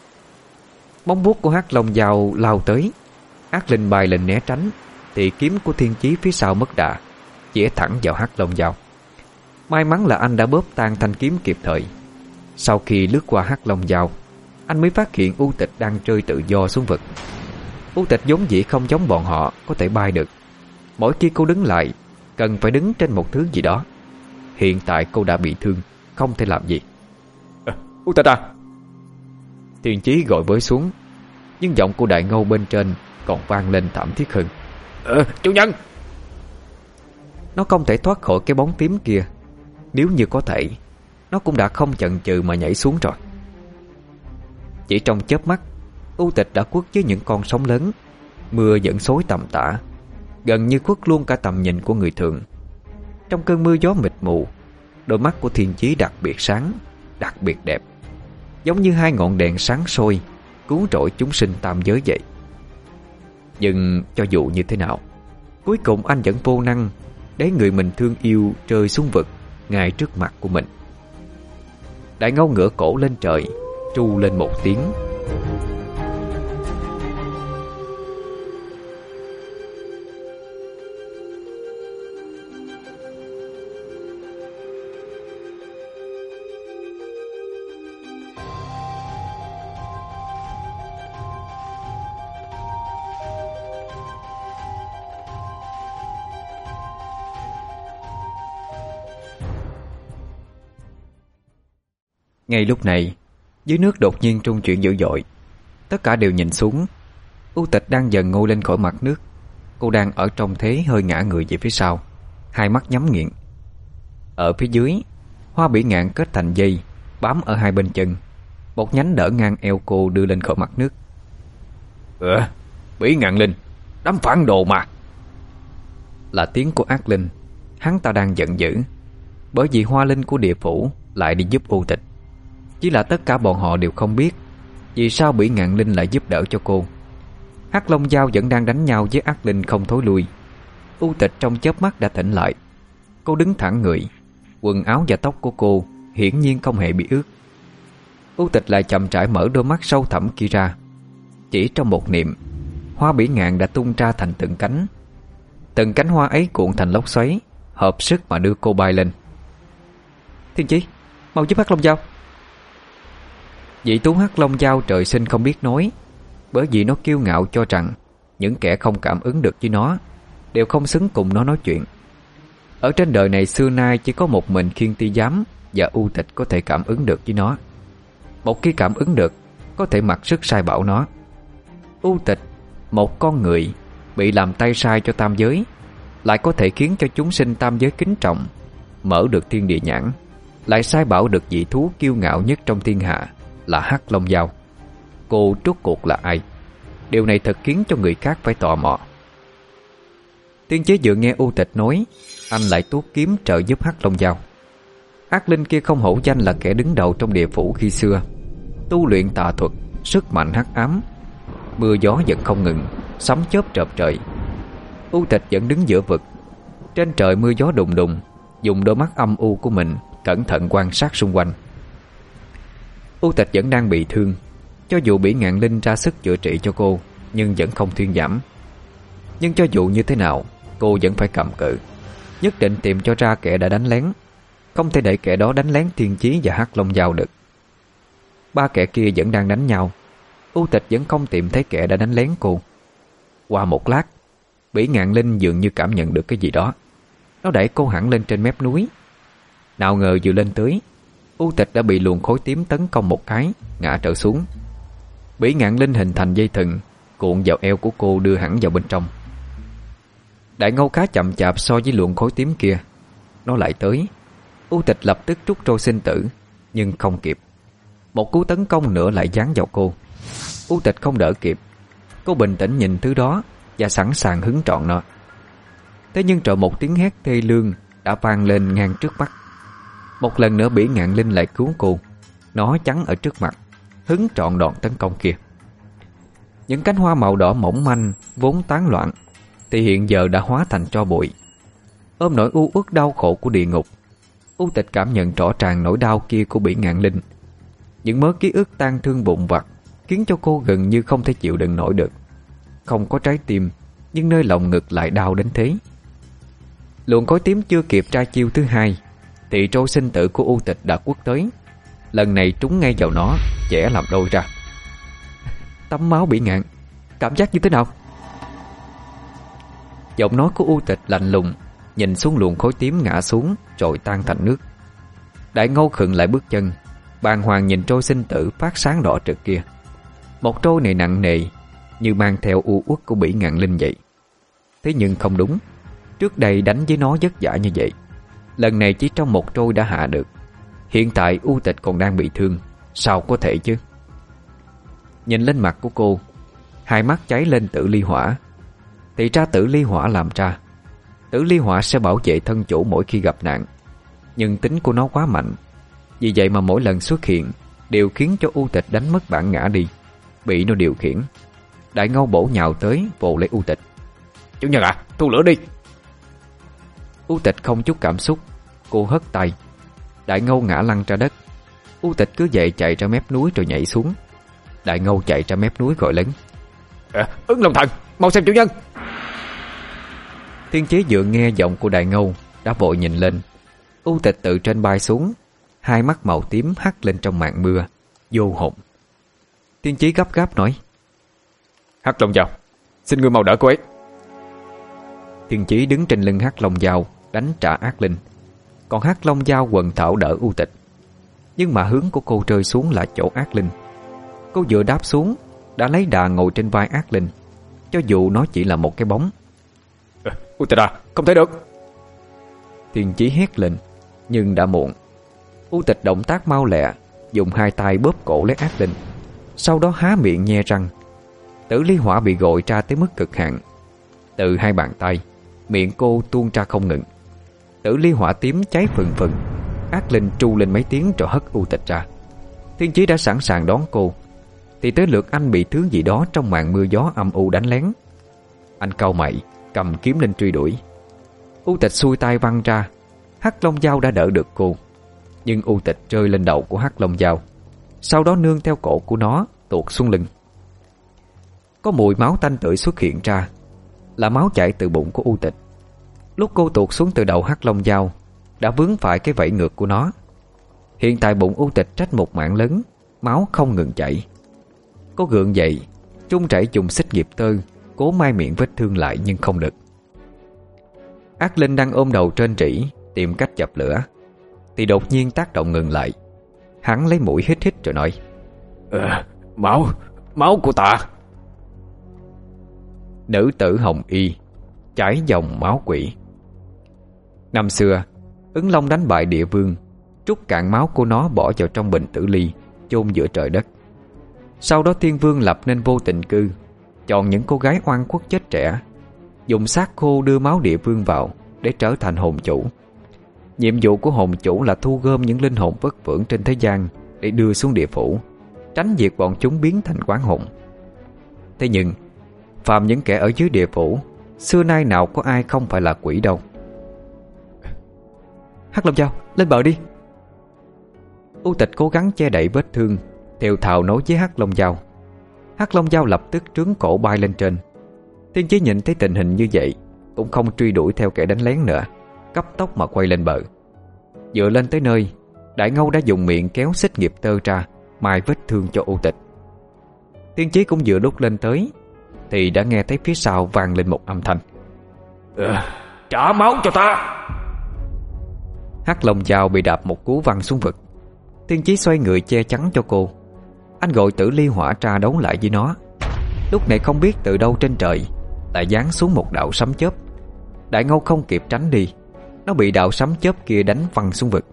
Móng vuốt của Hắc Long Dao lao tới. Ác linh bay lên né tránh thì kiếm của Thiên Chí phía sau mất đà, chĩa thẳng vào Hắc Long Dao. May mắn là anh đã bóp tan thanh kiếm kịp thời. Sau khi lướt qua Hắc Long Dao, anh mới phát hiện U Tịch đang rơi tự do xuống vực. U Tịch vốn dĩ không giống bọn họ có thể bay được. Mỗi khi cô đứng lại, cần phải đứng trên một thứ gì đó. Hiện tại cô đã bị thương, không thể làm gì. U Tịch à! Thiên Chí gọi với xuống, nhưng giọng của Đại Ngâu bên trên còn vang lên thảm thiết hơn. Chủ nhân! Nó không thể thoát khỏi cái bóng tím kia. Nếu như có thể, nó cũng đã không chần chừ mà nhảy xuống rồi. Chỉ trong chớp mắt, U Tịch đã quất với những con sóng lớn. Mưa vẫn xối tầm tã, gần như khuất luôn cả tầm nhìn của người thường. Trong cơn mưa gió mịt mù, đôi mắt của Thiên Chí đặc biệt sáng, đặc biệt đẹp, giống như hai ngọn đèn sáng soi cứu rỗi chúng sinh tam giới vậy. Nhưng cho dù như thế nào, cuối cùng anh vẫn vô năng để người mình thương yêu rơi xuống vực ngay trước mặt của mình. Đại Ngâu ngửa cổ lên trời, tru lên một tiếng. Ngay lúc này, dưới nước đột nhiên trung chuyển dữ dội. Tất cả đều nhìn xuống. U Tịch đang dần ngôi lên khỏi mặt nước. Cô đang ở trong thế hơi ngã người về phía sau, hai mắt nhắm nghiền. Ở phía dưới, hoa bỉ ngạn kết thành dây bám ở hai bên chân. Một nhánh đỡ ngang eo cô đưa lên khỏi mặt nước. Bỉ Ngạn Linh, đám phản đồ mà! Là tiếng của ác linh. Hắn ta đang giận dữ, bởi vì hoa linh của địa phủ lại đi giúp U Tịch. Chỉ là tất cả bọn họ đều không biết vì sao Bỉ Ngạn Linh lại giúp đỡ cho cô. Hắc Long Dao vẫn đang đánh nhau với ác linh không thối lui. U Tịch trong chớp mắt đã tỉnh lại. Cô đứng thẳng người. Quần áo và tóc của cô hiển nhiên không hề bị ướt. U Tịch lại chậm rãi mở đôi mắt sâu thẳm kia ra. Chỉ trong một niệm, hoa bỉ ngạn đã tung ra thành từng cánh. Từng cánh hoa ấy cuộn thành lốc xoáy, hợp sức mà đưa cô bay lên. Thiên Chí, mau giúp Hắc Long Dao! Vị tú Hắc Long Dao trời sinh không biết nói, bởi vì nó kiêu ngạo cho rằng những kẻ không cảm ứng được với nó đều không xứng cùng nó nói chuyện. Ở trên đời này xưa nay chỉ có một mình Khiên Ti Giám và U Tịch có thể cảm ứng được với nó. Một khi cảm ứng được, có thể mặc sức sai bảo nó. U Tịch, một con người bị làm tay sai cho tam giới, lại có thể khiến cho chúng sinh tam giới kính trọng, mở được thiên địa nhãn, lại sai bảo được vị thú kiêu ngạo nhất trong thiên hạ là Hắc Long Dao. Cô rốt cuộc là ai? Điều này thật khiến cho người khác phải tò mò. Tiên Chế vừa nghe U Tịch nói, anh lại tuốt kiếm trợ giúp Hắc Long Dao. Ác linh kia không hổ danh là kẻ đứng đầu trong địa phủ khi xưa, tu luyện tà thuật, sức mạnh hắc ám. Mưa gió vẫn không ngừng, sấm chớp chợp trời. U Tịch vẫn đứng giữa vực. Trên trời mưa gió đùng đùng, dùng đôi mắt âm u của mình cẩn thận quan sát xung quanh. U Tịch vẫn đang bị thương. Cho dù Bỉ Ngạn Linh ra sức chữa trị cho cô, nhưng vẫn không thuyên giảm. Nhưng cho dù như thế nào, cô vẫn phải cầm cự, nhất định tìm cho ra kẻ đã đánh lén. Không thể để kẻ đó đánh lén Thiên Chí và Hắc Long Dao được. Ba kẻ kia vẫn đang đánh nhau. U Tịch vẫn không tìm thấy kẻ đã đánh lén cô. Qua một lát, Bỉ Ngạn Linh dường như cảm nhận được cái gì đó. Nó đẩy cô hẳn lên trên mép núi. Nào ngờ vừa lên tới, U Tịch đã bị luồng khối tím tấn công một cái, ngã trở xuống. Bỉ Ngạn Linh hình thành dây thừng cuộn vào eo của cô, đưa hẳn vào bên trong. Đại Ngâu khá chậm chạp so với luồng khối tím kia. Nó lại tới. U Tịch lập tức rút trôi sinh tử, nhưng không kịp. Một cú tấn công nữa lại giáng vào cô. U Tịch không đỡ kịp. Cô bình tĩnh nhìn thứ đó và sẵn sàng hứng trọn nó. Thế nhưng rồi một tiếng hét thê lương đã vang lên ngang trước mắt. Một lần nữa Bỉ Ngạn Linh lại cứu cô. Nó chắn ở trước mặt, hứng trọn đòn tấn công kia. Những cánh hoa màu đỏ mỏng manh vốn tán loạn thì hiện giờ đã hóa thành tro bụi. Ôm nỗi u uất đau khổ của địa ngục, U Tịch cảm nhận rõ ràng nỗi đau kia của Bỉ Ngạn Linh. Những mớ ký ức tan thương vụn vặt khiến cho cô gần như không thể chịu đựng nổi được. Không có trái tim, nhưng nơi lòng ngực lại đau đến thế. Luồng khói tím chưa kịp ra chiêu thứ hai thì trôi sinh tử của U Tịch đã quất tới. Lần này trúng ngay vào nó, chẻ làm đôi ra. Tắm máu Bỉ Ngạn, cảm giác như thế nào? Giọng nói của U Tịch lạnh lùng, nhìn xuống luồng khói tím ngã xuống rồi tan thành nước. Đại Ngâu khựng lại bước chân, bàng hoàng nhìn trôi sinh tử phát sáng đỏ trực kia. Một trôi này nặng nề, như mang theo u uất của Bỉ Ngạn Linh vậy. Thế nhưng không đúng. Trước đây đánh với nó vất vả như vậy, lần này chỉ trong một trôi đã hạ được. Hiện tại U Tịch còn đang bị thương, sao có thể chứ? Nhìn lên mặt của cô, hai mắt cháy lên tử ly hỏa. Thì ra tử ly hỏa làm ra. Tử ly hỏa sẽ bảo vệ thân chủ mỗi khi gặp nạn, nhưng tính của nó quá mạnh. Vì vậy mà mỗi lần xuất hiện đều khiến cho U Tịch đánh mất bản ngã đi, bị nó điều khiển. Đại Ngâu bổ nhào tới vồ lấy U Tịch. Chủ nhân à, thu lửa đi! U Tịch không chút cảm xúc. Cô hất tay. Đại Ngâu ngã lăn ra đất. U Tịch cứ vậy chạy ra mép núi rồi nhảy xuống. Đại Ngâu chạy ra mép núi gọi lớn. Ứng Long Thần, mau xem chủ nhân! Thiên Chí vừa nghe giọng của Đại Ngâu đã vội nhìn lên. U Tịch từ trên bay xuống, hai mắt màu tím hắt lên trong màn mưa, vô hồn. Thiên Chí gấp gáp nói. Hắc Long Dao, xin ngươi mau đỡ cô ấy. Thiên Chí đứng trên lưng Hắc Long Dao đánh trả ác linh, còn Hắc Long Dao quần thảo đỡ U Tịch. Nhưng mà hướng của cô rơi xuống là chỗ ác linh. Cô vừa đáp xuống đã lấy đà ngồi trên vai ác linh, cho dù nó chỉ là một cái bóng. U Tịch à, không thể được! Thiên Chí hét lên, nhưng đã muộn. U Tịch động tác mau lẹ, dùng hai tay bóp cổ lấy ác linh, sau đó há miệng nhe răng. Tử ly hỏa bị gội ra tới mức cực hạn. Từ hai bàn tay, miệng cô tuôn ra không ngừng. Tử ly hỏa tím cháy phừng phừng. Ác linh tru lên mấy tiếng rồi hất U Tịch ra. Thiên Chí đã sẵn sàng đón cô, thì tới lượt anh bị thứ gì đó trong màn mưa gió âm u đánh lén. Anh cau mày, cầm kiếm lên truy đuổi. U Tịch xuôi tay văng ra. Hắc Long Dao đã đỡ được cô, nhưng U Tịch rơi lên đầu của Hắc Long Dao, sau đó nương theo cổ của nó tuột xuống lưng. Có mùi máu tanh tưởi xuất hiện ra, là máu chảy từ bụng của U Tịch. Lúc cô tuột xuống từ đầu Hắc Long Dao đã vướng phải cái vảy ngược của nó. Hiện tại bụng U Tịch trách một mảng lớn, máu không ngừng chảy. Cô gượng dậy, trung chảy dùng xích nghiệp tơ cố mai miệng vết thương lại nhưng không được. Ác linh đang ôm đầu trên trĩ tìm cách dập lửa, thì đột nhiên tác động ngừng lại. Hắn lấy mũi hít hít rồi nói. Máu của ta! Nữ tử hồng y chảy dòng máu quỷ. Năm xưa Ứng Long đánh bại địa vương, trút cạn máu của nó bỏ vào trong bình tử ly, chôn giữa trời đất. Sau đó Thiên Vương lập nên Vô Tình Cư, chọn những cô gái oan khuất chết trẻ, dùng xác khô đưa máu địa vương vào để trở thành hồn chủ. Nhiệm vụ của hồn chủ là thu gom những linh hồn vất vưởng trên thế gian để đưa xuống địa phủ, tránh việc bọn chúng biến thành quán hồn. Thế nhưng phàm những kẻ ở dưới địa phủ, xưa nay nào có ai không phải là quỷ đâu. Hắc Long Dao, lên bờ đi! U Tịch cố gắng che đậy vết thương, thều thào nói với Hắc Long Dao. Hắc Long Dao lập tức trướng cổ bay lên trên. Thiên Chí nhìn thấy tình hình như vậy cũng không truy đuổi theo kẻ đánh lén nữa, cấp tốc mà quay lên bờ. Vừa lên tới nơi, Đại Ngâu đã dùng miệng kéo xích nghiệp tơ ra mai vết thương cho U Tịch. Thiên Chí cũng vừa lúc lên tới thì đã nghe thấy phía sau vang lên một âm thanh. Trả máu cho ta! Hắc Long Dao bị đạp một cú văng xuống vực. Thiên Chí xoay người che chắn cho cô. Anh gọi Tử Ly Hỏa ra đấu lại với nó. Lúc này không biết từ đâu trên trời lại giáng xuống một đạo sấm chớp. Đại Ngâu không kịp tránh đi, nó bị đạo sấm chớp kia đánh văng xuống vực.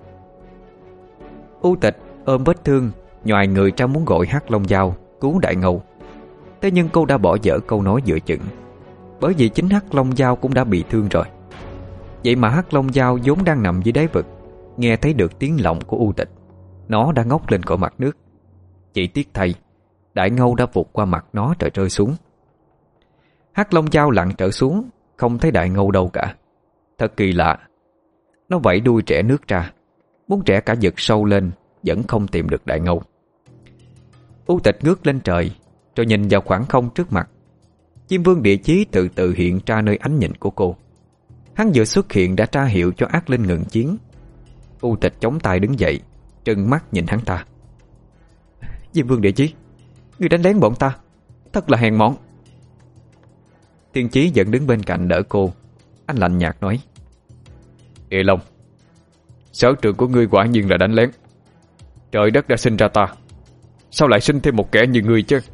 U Tịch ôm vết thương nhoài người ra muốn gọi Hắc Long Dao cứu Đại Ngâu. Thế nhưng cô đã bỏ dở câu nói giữa chừng, bởi vì chính Hắc Long Dao cũng đã bị thương rồi. Vậy mà Hắc Long Dao vốn đang nằm dưới đáy vực, nghe thấy được tiếng lọng của U Tịch, nó đã ngóc lên khỏi mặt nước. Chỉ tiếc thay, Đại Ngâu đã vụt qua mặt nó rồi rơi xuống. Hắc Long Dao lặn trở xuống, không thấy Đại Ngâu đâu cả. Thật kỳ lạ, nó vẫy đuôi trẻ nước ra, muốn trẻ cả giật sâu lên, vẫn không tìm được Đại Ngâu. U Tịch ngước lên trời, rồi nhìn vào khoảng không trước mặt. Chim Vương Địa Chí từ từ hiện ra nơi ánh nhìn của cô. Hắn vừa xuất hiện đã tra hiệu cho ác linh ngừng chiến. U Tịch chống tay đứng dậy, trừng mắt nhìn hắn ta. Diêm Vương Địa Chí, ngươi đánh lén bọn ta, thật là hèn mọn. Thiên Chí vẫn đứng bên cạnh đỡ cô. Anh lạnh nhạt nói: Địa Long, sở trường của ngươi quả nhiên là đánh lén. Trời đất đã sinh ra ta, sao lại sinh thêm một kẻ như ngươi chứ?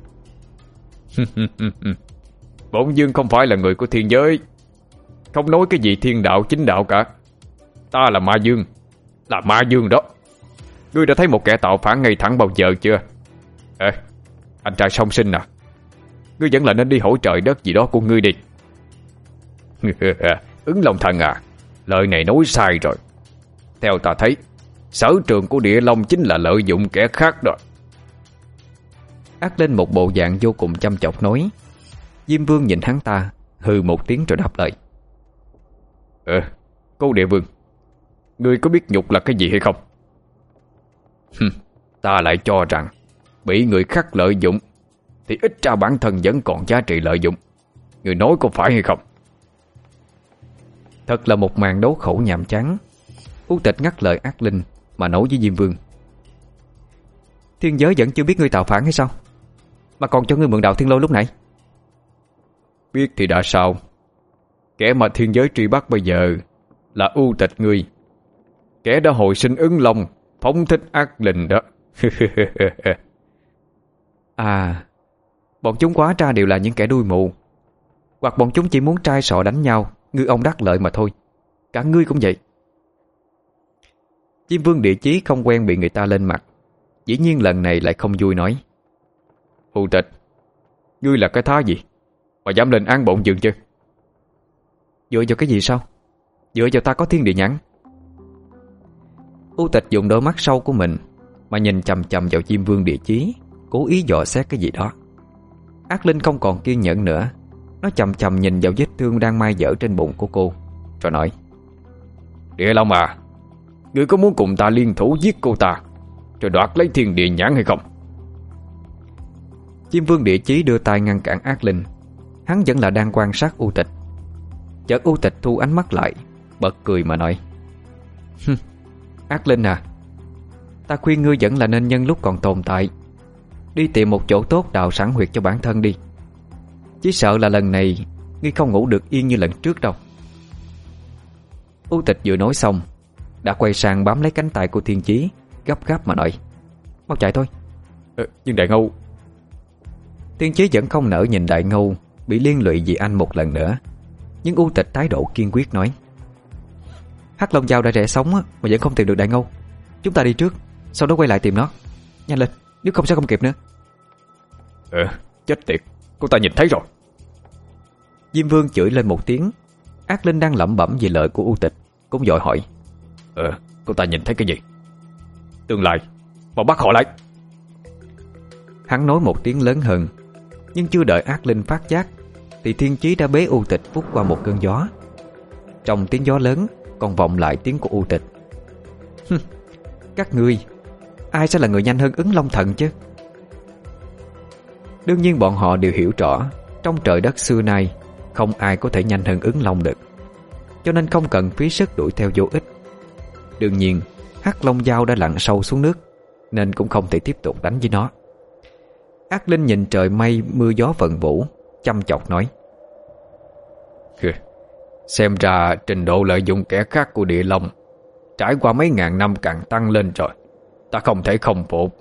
Bổn Dương không phải là người của thiên giới, không nói cái gì thiên đạo chính đạo cả. Ta là Ma Dương, là Ma Dương đó. Ngươi đã thấy một kẻ tạo phản ngay thẳng bao giờ chưa? Anh trai song sinh à, ngươi vẫn là nên đi hỏi trời đất gì đó của ngươi đi. Ứng Long thần à, lời này nói sai rồi. Theo ta thấy, sở trường của Địa Long chính là lợi dụng kẻ khác đó. Ác lên một bộ dạng vô cùng chăm chọc nói. Diêm Vương nhìn hắn ta, hừ một tiếng rồi đáp lời: Cô Địa Vương, ngươi có biết nhục là cái gì hay không? Ta lại cho rằng bị người khác lợi dụng thì ít ra bản thân vẫn còn giá trị lợi dụng. Ngươi nói có phải hay không? Thật là một màn đấu khẩu nhàm chán. U Tịch ngắt lời ác linh mà nói với Diêm Vương: Thiên giới vẫn chưa biết ngươi tạo phản hay sao, mà còn cho ngươi mượn đạo Thiên Lôi lúc nãy? Biết thì đã sao? Kẻ mà thiên giới truy bắt bây giờ là U Tịch ngươi, kẻ đã hồi sinh Ứng Long, phóng thích ác linh đó. À, bọn chúng quá ra đều là những kẻ đuôi mù, hoặc bọn chúng chỉ muốn trai sọ đánh nhau, ngư ông đắc lợi mà thôi. Cả ngươi cũng vậy. Chim Vương Địa Chí không quen bị người ta lên mặt, dĩ nhiên lần này lại không vui nói: U Tịch, ngươi là cái thá gì mà dám lên án bổn Dương chứ? Dựa vào cái gì sao? Dựa vào ta có thiên địa nhãn. U Tịch dùng đôi mắt sâu của mình mà nhìn chằm chằm vào Chim Vương Địa Chí, cố ý dò xét cái gì đó. Ác linh không còn kiên nhẫn nữa, nó chằm chằm nhìn vào vết thương đang mai dở trên bụng của cô, rồi nói: Địa Long à, ngươi có muốn cùng ta liên thủ giết cô ta rồi đoạt lấy thiên địa nhãn hay không? Chim Vương Địa Chí đưa tay ngăn cản ác linh. Hắn vẫn là đang quan sát U Tịch. Chợt U Tịch thu ánh mắt lại, bật cười mà nói: Ác linh à, ta khuyên ngươi vẫn là nên nhân lúc còn tồn tại đi tìm một chỗ tốt đào sẵn huyệt cho bản thân đi. Chỉ sợ là lần này ngươi không ngủ được yên như lần trước đâu. U Tịch vừa nói xong đã quay sang bám lấy cánh tay của Thiên Chí, gấp gáp mà nói: Mau chạy thôi. Nhưng Đại Ngâu. Thiên Chí vẫn không nỡ nhìn Đại Ngâu bị liên lụy vì anh một lần nữa, nhưng U Tịch thái độ kiên quyết nói: Hắc Long Dao đã rẽ sóng mà vẫn không tìm được Đại Ngâu. Chúng ta đi trước, sau đó quay lại tìm nó. Nhanh lên, nếu không sẽ không kịp nữa. Chết tiệt, cô ta nhìn thấy rồi. Diêm Vương chửi lên một tiếng. Ác linh đang lẩm bẩm về lời của U Tịch cũng vội hỏi: Cô ta nhìn thấy cái gì? Tương lai, mau bắt họ lại. Hắn nói một tiếng lớn hơn, nhưng chưa đợi ác linh phát giác thì Thiên Chí đã bế U Tịch vút qua một cơn gió. Trong tiếng gió lớn còn vọng lại tiếng của U Tịch: Các ngươi, ai sẽ là người nhanh hơn Ứng Long thần chứ? Đương nhiên bọn họ đều hiểu rõ, trong trời đất xưa nay không ai có thể nhanh hơn Ứng Long được, cho nên không cần phí sức đuổi theo vô ích. Đương nhiên Hắc Long Dao đã lặn sâu xuống nước, nên cũng không thể tiếp tục đánh với nó. Ác linh nhìn trời mây mưa gió vận vũ, chăm chọc nói: Xem ra trình độ lợi dụng kẻ khác của Địa Long trải qua mấy ngàn năm càng tăng lên rồi. Ta không thể không phục.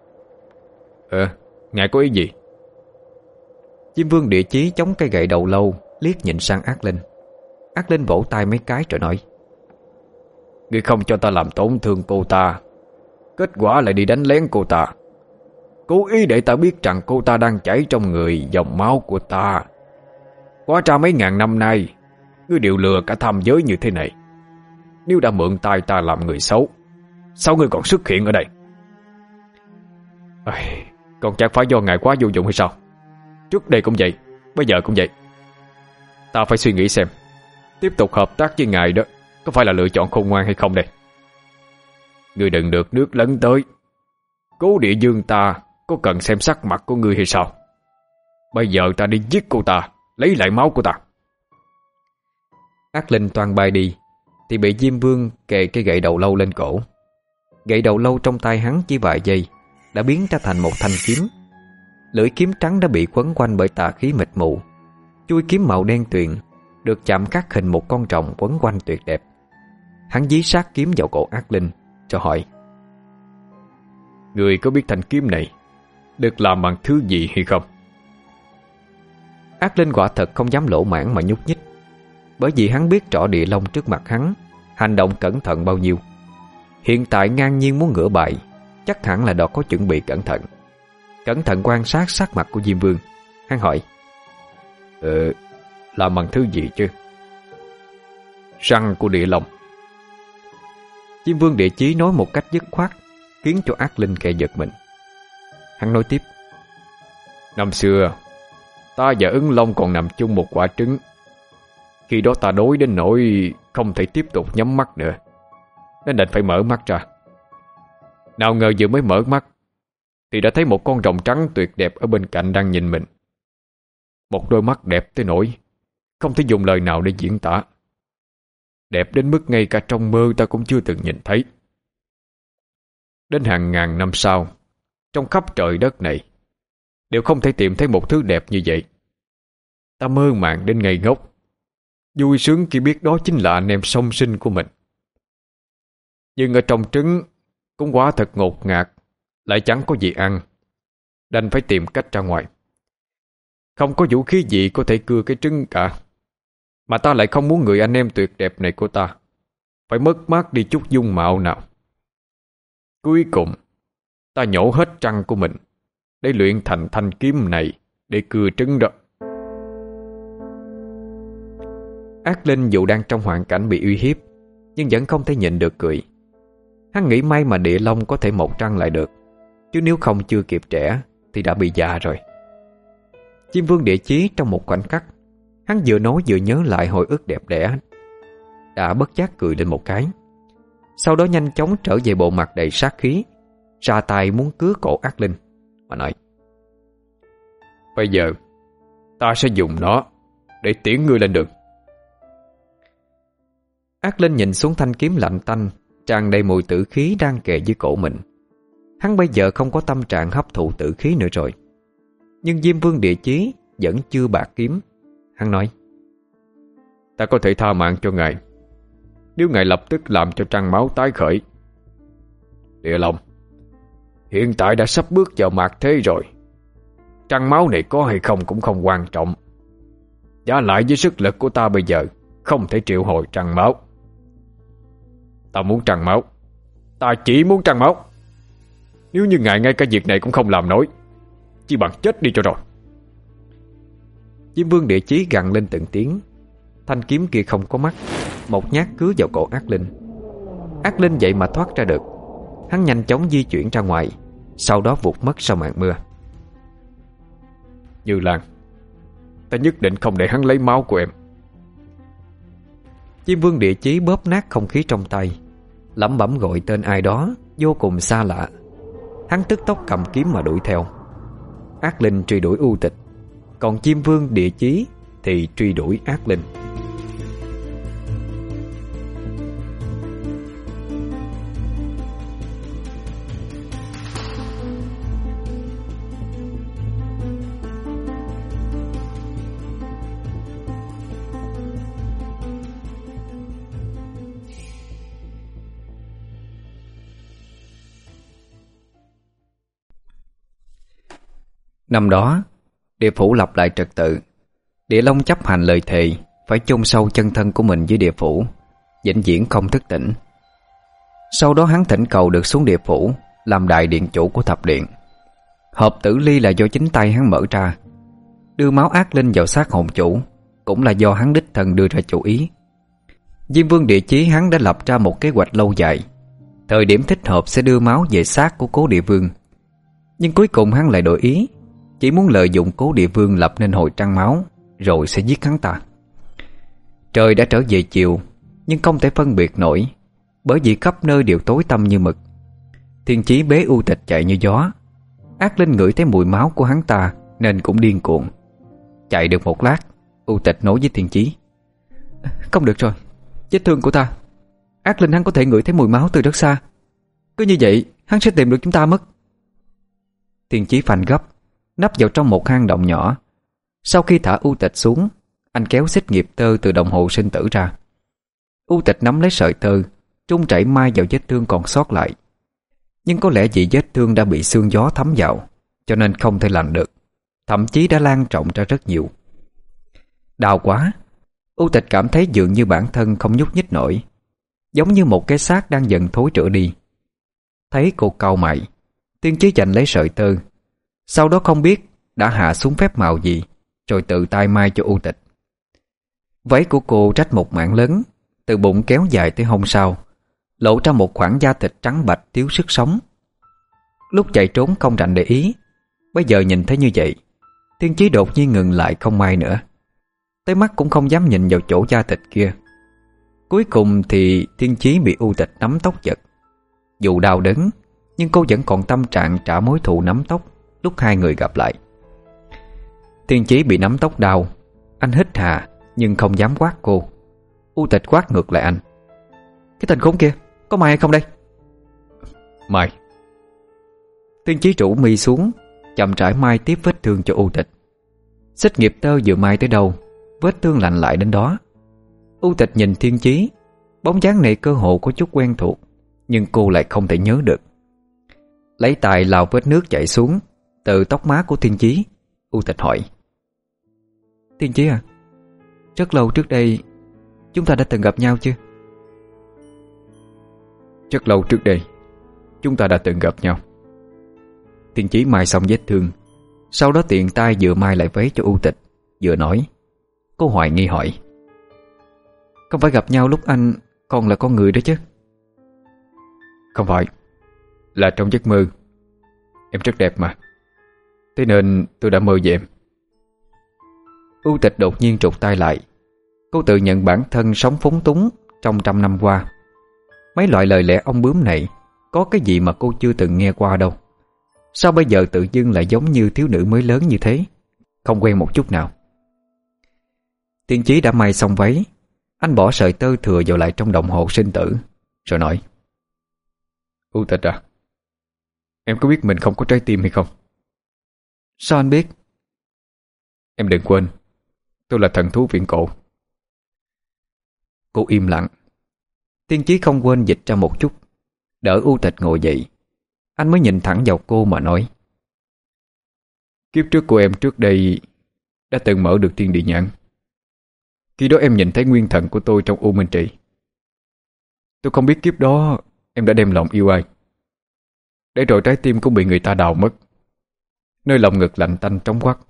Ngài có ý gì? Diêm Vương Địa Chí chống cây gậy đầu lâu, liếc nhìn sang Ác Linh. Ác Linh vỗ tay mấy cái rồi nói: Ngươi không cho ta làm tổn thương cô ta, kết quả lại đi đánh lén cô ta, cố ý để ta biết rằng cô ta đang chảy trong người dòng máu của ta. Quá ra mấy ngàn năm nay ngươi đều lừa cả tham giới như thế này. Nếu đã mượn tay ta làm người xấu, sao ngươi còn xuất hiện ở đây? Còn chẳng phải do ngài quá vô dụng hay sao? Trước đây cũng vậy, bây giờ cũng vậy. Ta phải suy nghĩ xem tiếp tục hợp tác với ngài đó có phải là lựa chọn khôn ngoan hay không đây. Ngươi đừng được nước lấn tới. Cố Địa Dương ta có cần xem sắc mặt của ngươi hay sao? Bây giờ ta đi giết cô ta, lấy lại máu của ta. Ác Linh toan bay đi thì bị Diêm Vương kề cây gậy đầu lâu lên cổ. Gậy đầu lâu trong tay hắn chỉ vài giây đã biến ra thành một thanh kiếm. Lưỡi kiếm trắng đã bị quấn quanh bởi tà khí mịt mù. Chuôi kiếm màu đen tuyền được chạm khắc hình một con rồng quấn quanh tuyệt đẹp. Hắn dí sát kiếm vào cổ Ác Linh cho hỏi: Ngươi có biết thanh kiếm này được làm bằng thứ gì hay không? Ác Linh quả thật không dám lỗ mãng mà nhúc nhích, bởi vì hắn biết rõ Địa Long trước mặt hắn hành động cẩn thận bao nhiêu. Hiện tại ngang nhiên muốn ngửa bài, chắc hẳn là đã có chuẩn bị cẩn thận. Cẩn thận quan sát sắc mặt của Diêm Vương, hắn hỏi: Làm bằng thứ gì chứ? Răng của Địa Long. Diêm Vương Địa Chí nói một cách dứt khoát, khiến cho Ác Linh khẽ giật mình. Hắn nói tiếp: Năm xưa ta và Ứng Long còn nằm chung một quả trứng. Khi đó ta đói đến nỗi không thể tiếp tục nhắm mắt nữa, nên đành phải mở mắt ra. Nào ngờ vừa mới mở mắt thì đã thấy một con rồng trắng tuyệt đẹp ở bên cạnh đang nhìn mình. Một đôi mắt đẹp tới nỗi không thể dùng lời nào để diễn tả. Đẹp đến mức ngay cả trong mơ ta cũng chưa từng nhìn thấy. Đến hàng ngàn năm sau, trong khắp trời đất này đều không thể tìm thấy một thứ đẹp như vậy. Ta mơ màng đến ngây ngốc, vui sướng khi biết đó chính là anh em song sinh của mình. Nhưng ở trong trứng cũng quả thật ngột ngạt, lại chẳng có gì ăn, đành phải tìm cách ra ngoài. Không có vũ khí gì có thể cưa cái trứng cả, mà ta lại không muốn người anh em tuyệt đẹp này của ta phải mất mát đi chút dung mạo nào. Cuối cùng ta nhổ hết răng của mình để luyện thành thanh kiếm này để cưa trứng đó. Ác Linh dù đang trong hoàn cảnh bị uy hiếp, nhưng vẫn không thể nhịn được cười. Hắn nghĩ may mà Địa Long có thể mọc răng lại được, chứ nếu không chưa kịp trẻ thì đã bị già rồi. Diêm Vương Địa Chí trong một khoảnh khắc, hắn vừa nói vừa nhớ lại hồi ức đẹp đẽ, đã bất giác cười lên một cái. Sau đó nhanh chóng trở về bộ mặt đầy sát khí, ra tay muốn cứa cổ Ác Linh mà nói: Bây giờ ta sẽ dùng nó để tiễn ngươi lên đường. Ác Linh nhìn xuống thanh kiếm lạnh tanh tràn đầy mùi tử khí đang kề dưới cổ mình. Hắn bây giờ không có tâm trạng hấp thụ tử khí nữa rồi. Nhưng Diêm Vương Địa Chí vẫn chưa bạc kiếm. Hắn nói: Ta có thể tha mạng cho ngài nếu ngài lập tức làm cho trăng máu tái khởi. Địa Long, hiện tại đã sắp bước vào mạt thế rồi. Trăng máu này có hay không cũng không quan trọng. Giả lại với sức lực của ta bây giờ không thể triệu hồi trăng máu. Ta muốn trăng máu, ta chỉ muốn trăng máu. Nếu như ngài ngay cả việc này cũng không làm nổi, chỉ bằng chết đi cho rồi. Diêm Vương Địa Chí gằn lên từng tiếng. Thanh kiếm kia không có mắt, một nhát cứa vào cổ Ác Linh. Ác Linh vậy mà thoát ra được. Hắn nhanh chóng di chuyển ra ngoài, sau đó vụt mất sau màn mưa. Như Lan, ta nhất định không để hắn lấy máu của em. Diêm Vương Địa Chí bóp nát không khí trong tay, lẩm bẩm gọi tên ai đó vô cùng xa lạ. Hắn tức tốc cầm kiếm mà đuổi theo. Ác Linh truy đuổi U Tịch, còn Diêm Vương Địa Chí thì truy đuổi Ác Linh. Năm đó, địa phủ lập lại trật tự. Địa Long chấp hành lời thề phải chôn sâu chân thân của mình dưới địa phủ, vĩnh viễn không thức tỉnh. Sau đó hắn thỉnh cầu được xuống địa phủ làm đại điện chủ của thập điện. Hộp tử ly là do chính tay hắn mở ra. Đưa máu ác linh vào xác hồn chủ cũng là do hắn đích thân đưa ra chủ ý. Diêm Vương Địa Chí hắn đã lập ra một kế hoạch lâu dài. Thời điểm thích hợp sẽ đưa máu về xác của Cố Địa Vương. Nhưng cuối cùng hắn lại đổi ý, chỉ muốn lợi dụng Cố Địa Vương lập nên hội trăng máu, rồi sẽ giết hắn ta. Trời đã trở về chiều, nhưng không thể phân biệt nổi, bởi vì khắp nơi đều tối tăm như mực. Thiên Chí bế U Tịch chạy như gió. Ác linh ngửi thấy mùi máu của hắn ta nên cũng điên cuồng. Chạy được một lát, U Tịch nói với Thiên Chí: "Không được rồi, vết thương của ta. Ác linh hắn có thể ngửi thấy mùi máu từ rất xa. Cứ như vậy hắn sẽ tìm được chúng ta mất." Thiên Chí phanh gấp, nấp vào trong một hang động nhỏ. Sau khi thả U Tịch xuống, anh kéo xích nghiệp tơ từ đồng hồ sinh tử ra. U Tịch nắm lấy sợi tơ, trung chảy mai vào vết thương còn sót lại. Nhưng có lẽ vì vết thương đã bị sương gió thấm vào, cho nên không thể lành được, thậm chí đã lan rộng ra rất nhiều. Đau quá, U Tịch cảm thấy dường như bản thân không nhúc nhích nổi, giống như một cái xác đang dần thối rữa đi. Thấy cô cau mày, Thiên Chí giành lấy sợi tơ, sau đó không biết đã hạ xuống phép màu gì, rồi tự tay mai cho U Tịch. Váy của cô rách một mảng lớn, từ bụng kéo dài tới hông sau, lộ ra một khoảng da thịt trắng bạch thiếu sức sống. Lúc chạy trốn không rảnh để ý, bây giờ nhìn thấy như vậy, Thiên Chí đột nhiên ngừng lại không mai nữa. Tới mắt cũng không dám nhìn vào chỗ da thịt kia. Cuối cùng thì Thiên Chí bị U Tịch nắm tóc giật. Dù đau đớn, nhưng cô vẫn còn tâm trạng trả mối thù nắm tóc lúc hai người gặp lại. Thiên Chí bị nắm tóc đau, anh hít hà nhưng không dám quát cô. U Tịch quát ngược lại anh: "Cái tên khốn kia, có mai hay không đây?" Mai. Thiên Chí rủ mi xuống, chậm rãi mai tiếp vết thương cho U Tịch. Xích nghiệp tơ vừa mai tới đâu, vết thương lành lại đến đó. U Tịch nhìn Thiên Chí, bóng dáng này cơ hồ có chút quen thuộc, nhưng cô lại không thể nhớ được. Lấy tay lau vết nước chảy xuống từ tóc má của Thiên Chí, U Tịch hỏi: "Thiên Chí à, rất lâu trước đây chúng ta đã từng gặp nhau chưa?" Rất lâu trước đây chúng ta đã từng gặp nhau. Thiên Chí mai xong vết thương, sau đó tiện tay vừa mai lại váy cho U Tịch, vừa nói. Cô hoài nghi hỏi: "Không phải gặp nhau lúc anh còn là con người đó chứ?" Không phải, là trong giấc mơ. Em rất đẹp mà, thế nên tôi đã mơ về em. U Tịch đột nhiên trục tay lại. Cô tự nhận bản thân sống phóng túng trong 100 năm qua. Mấy loại lời lẽ ong bướm này có cái gì mà cô chưa từng nghe qua đâu. Sao bây giờ tự dưng lại giống như thiếu nữ mới lớn như thế, không quen một chút nào. Thiên Chí đã may xong váy, anh bỏ sợi tơ thừa vào lại trong đồng hồ sinh tử, rồi nói: U Tịch à, em có biết mình không có trái tim hay không? Sao anh biết? Em đừng quên, tôi là thần thú viễn cổ. Cô im lặng. Thiên Chí không quên dịch ra một chút, đỡ U Tịch ngồi dậy. Anh mới nhìn thẳng vào cô mà nói: Kiếp trước của em trước đây đã từng mở được thiên địa nhãn. Khi đó em nhìn thấy nguyên thần của tôi trong U Minh Trì. Tôi không biết kiếp đó em đã đem lòng yêu ai, để rồi trái tim cũng bị người ta đào mất, nơi lòng ngực lạnh tanh trống quắc.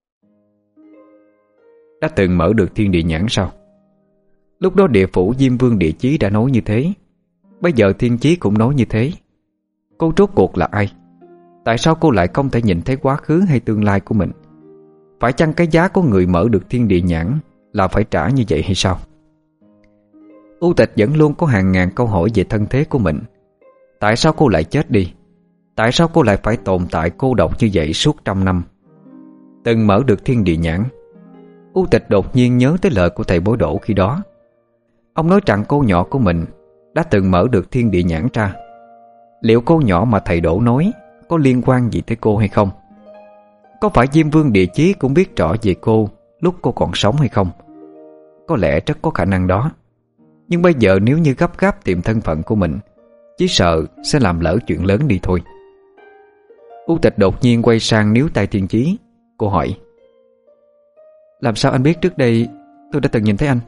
Đã từng mở được thiên địa nhãn sao? Lúc đó địa phủ Diêm Vương Địa Chí đã nói như thế, bây giờ Thiên Chí cũng nói như thế. Cô rốt cuộc là ai? Tại sao cô lại không thể nhìn thấy quá khứ hay tương lai của mình? Phải chăng cái giá của người mở được thiên địa nhãn là phải trả như vậy hay sao? U Tịch vẫn luôn có hàng ngàn câu hỏi về thân thế của mình. Tại sao cô lại chết đi? Tại sao cô lại phải tồn tại cô độc như vậy suốt 100 năm? Từng mở được thiên địa nhãn. U Tịch đột nhiên nhớ tới lời của thầy bói Đỗ khi đó. Ông nói rằng cô nhỏ của mình đã từng mở được thiên địa nhãn ra. Liệu cô nhỏ mà thầy Đỗ nói có liên quan gì tới cô hay không? Có phải Diêm Vương Địa Chí cũng biết rõ về cô lúc cô còn sống hay không? Có lẽ rất có khả năng đó. Nhưng bây giờ nếu như gấp gáp tìm thân phận của mình, chỉ sợ sẽ làm lỡ chuyện lớn đi thôi. U Tịch đột nhiên quay sang níu tay Thiên Chí. Cô hỏi: làm sao anh biết trước đây tôi đã từng nhìn thấy anh?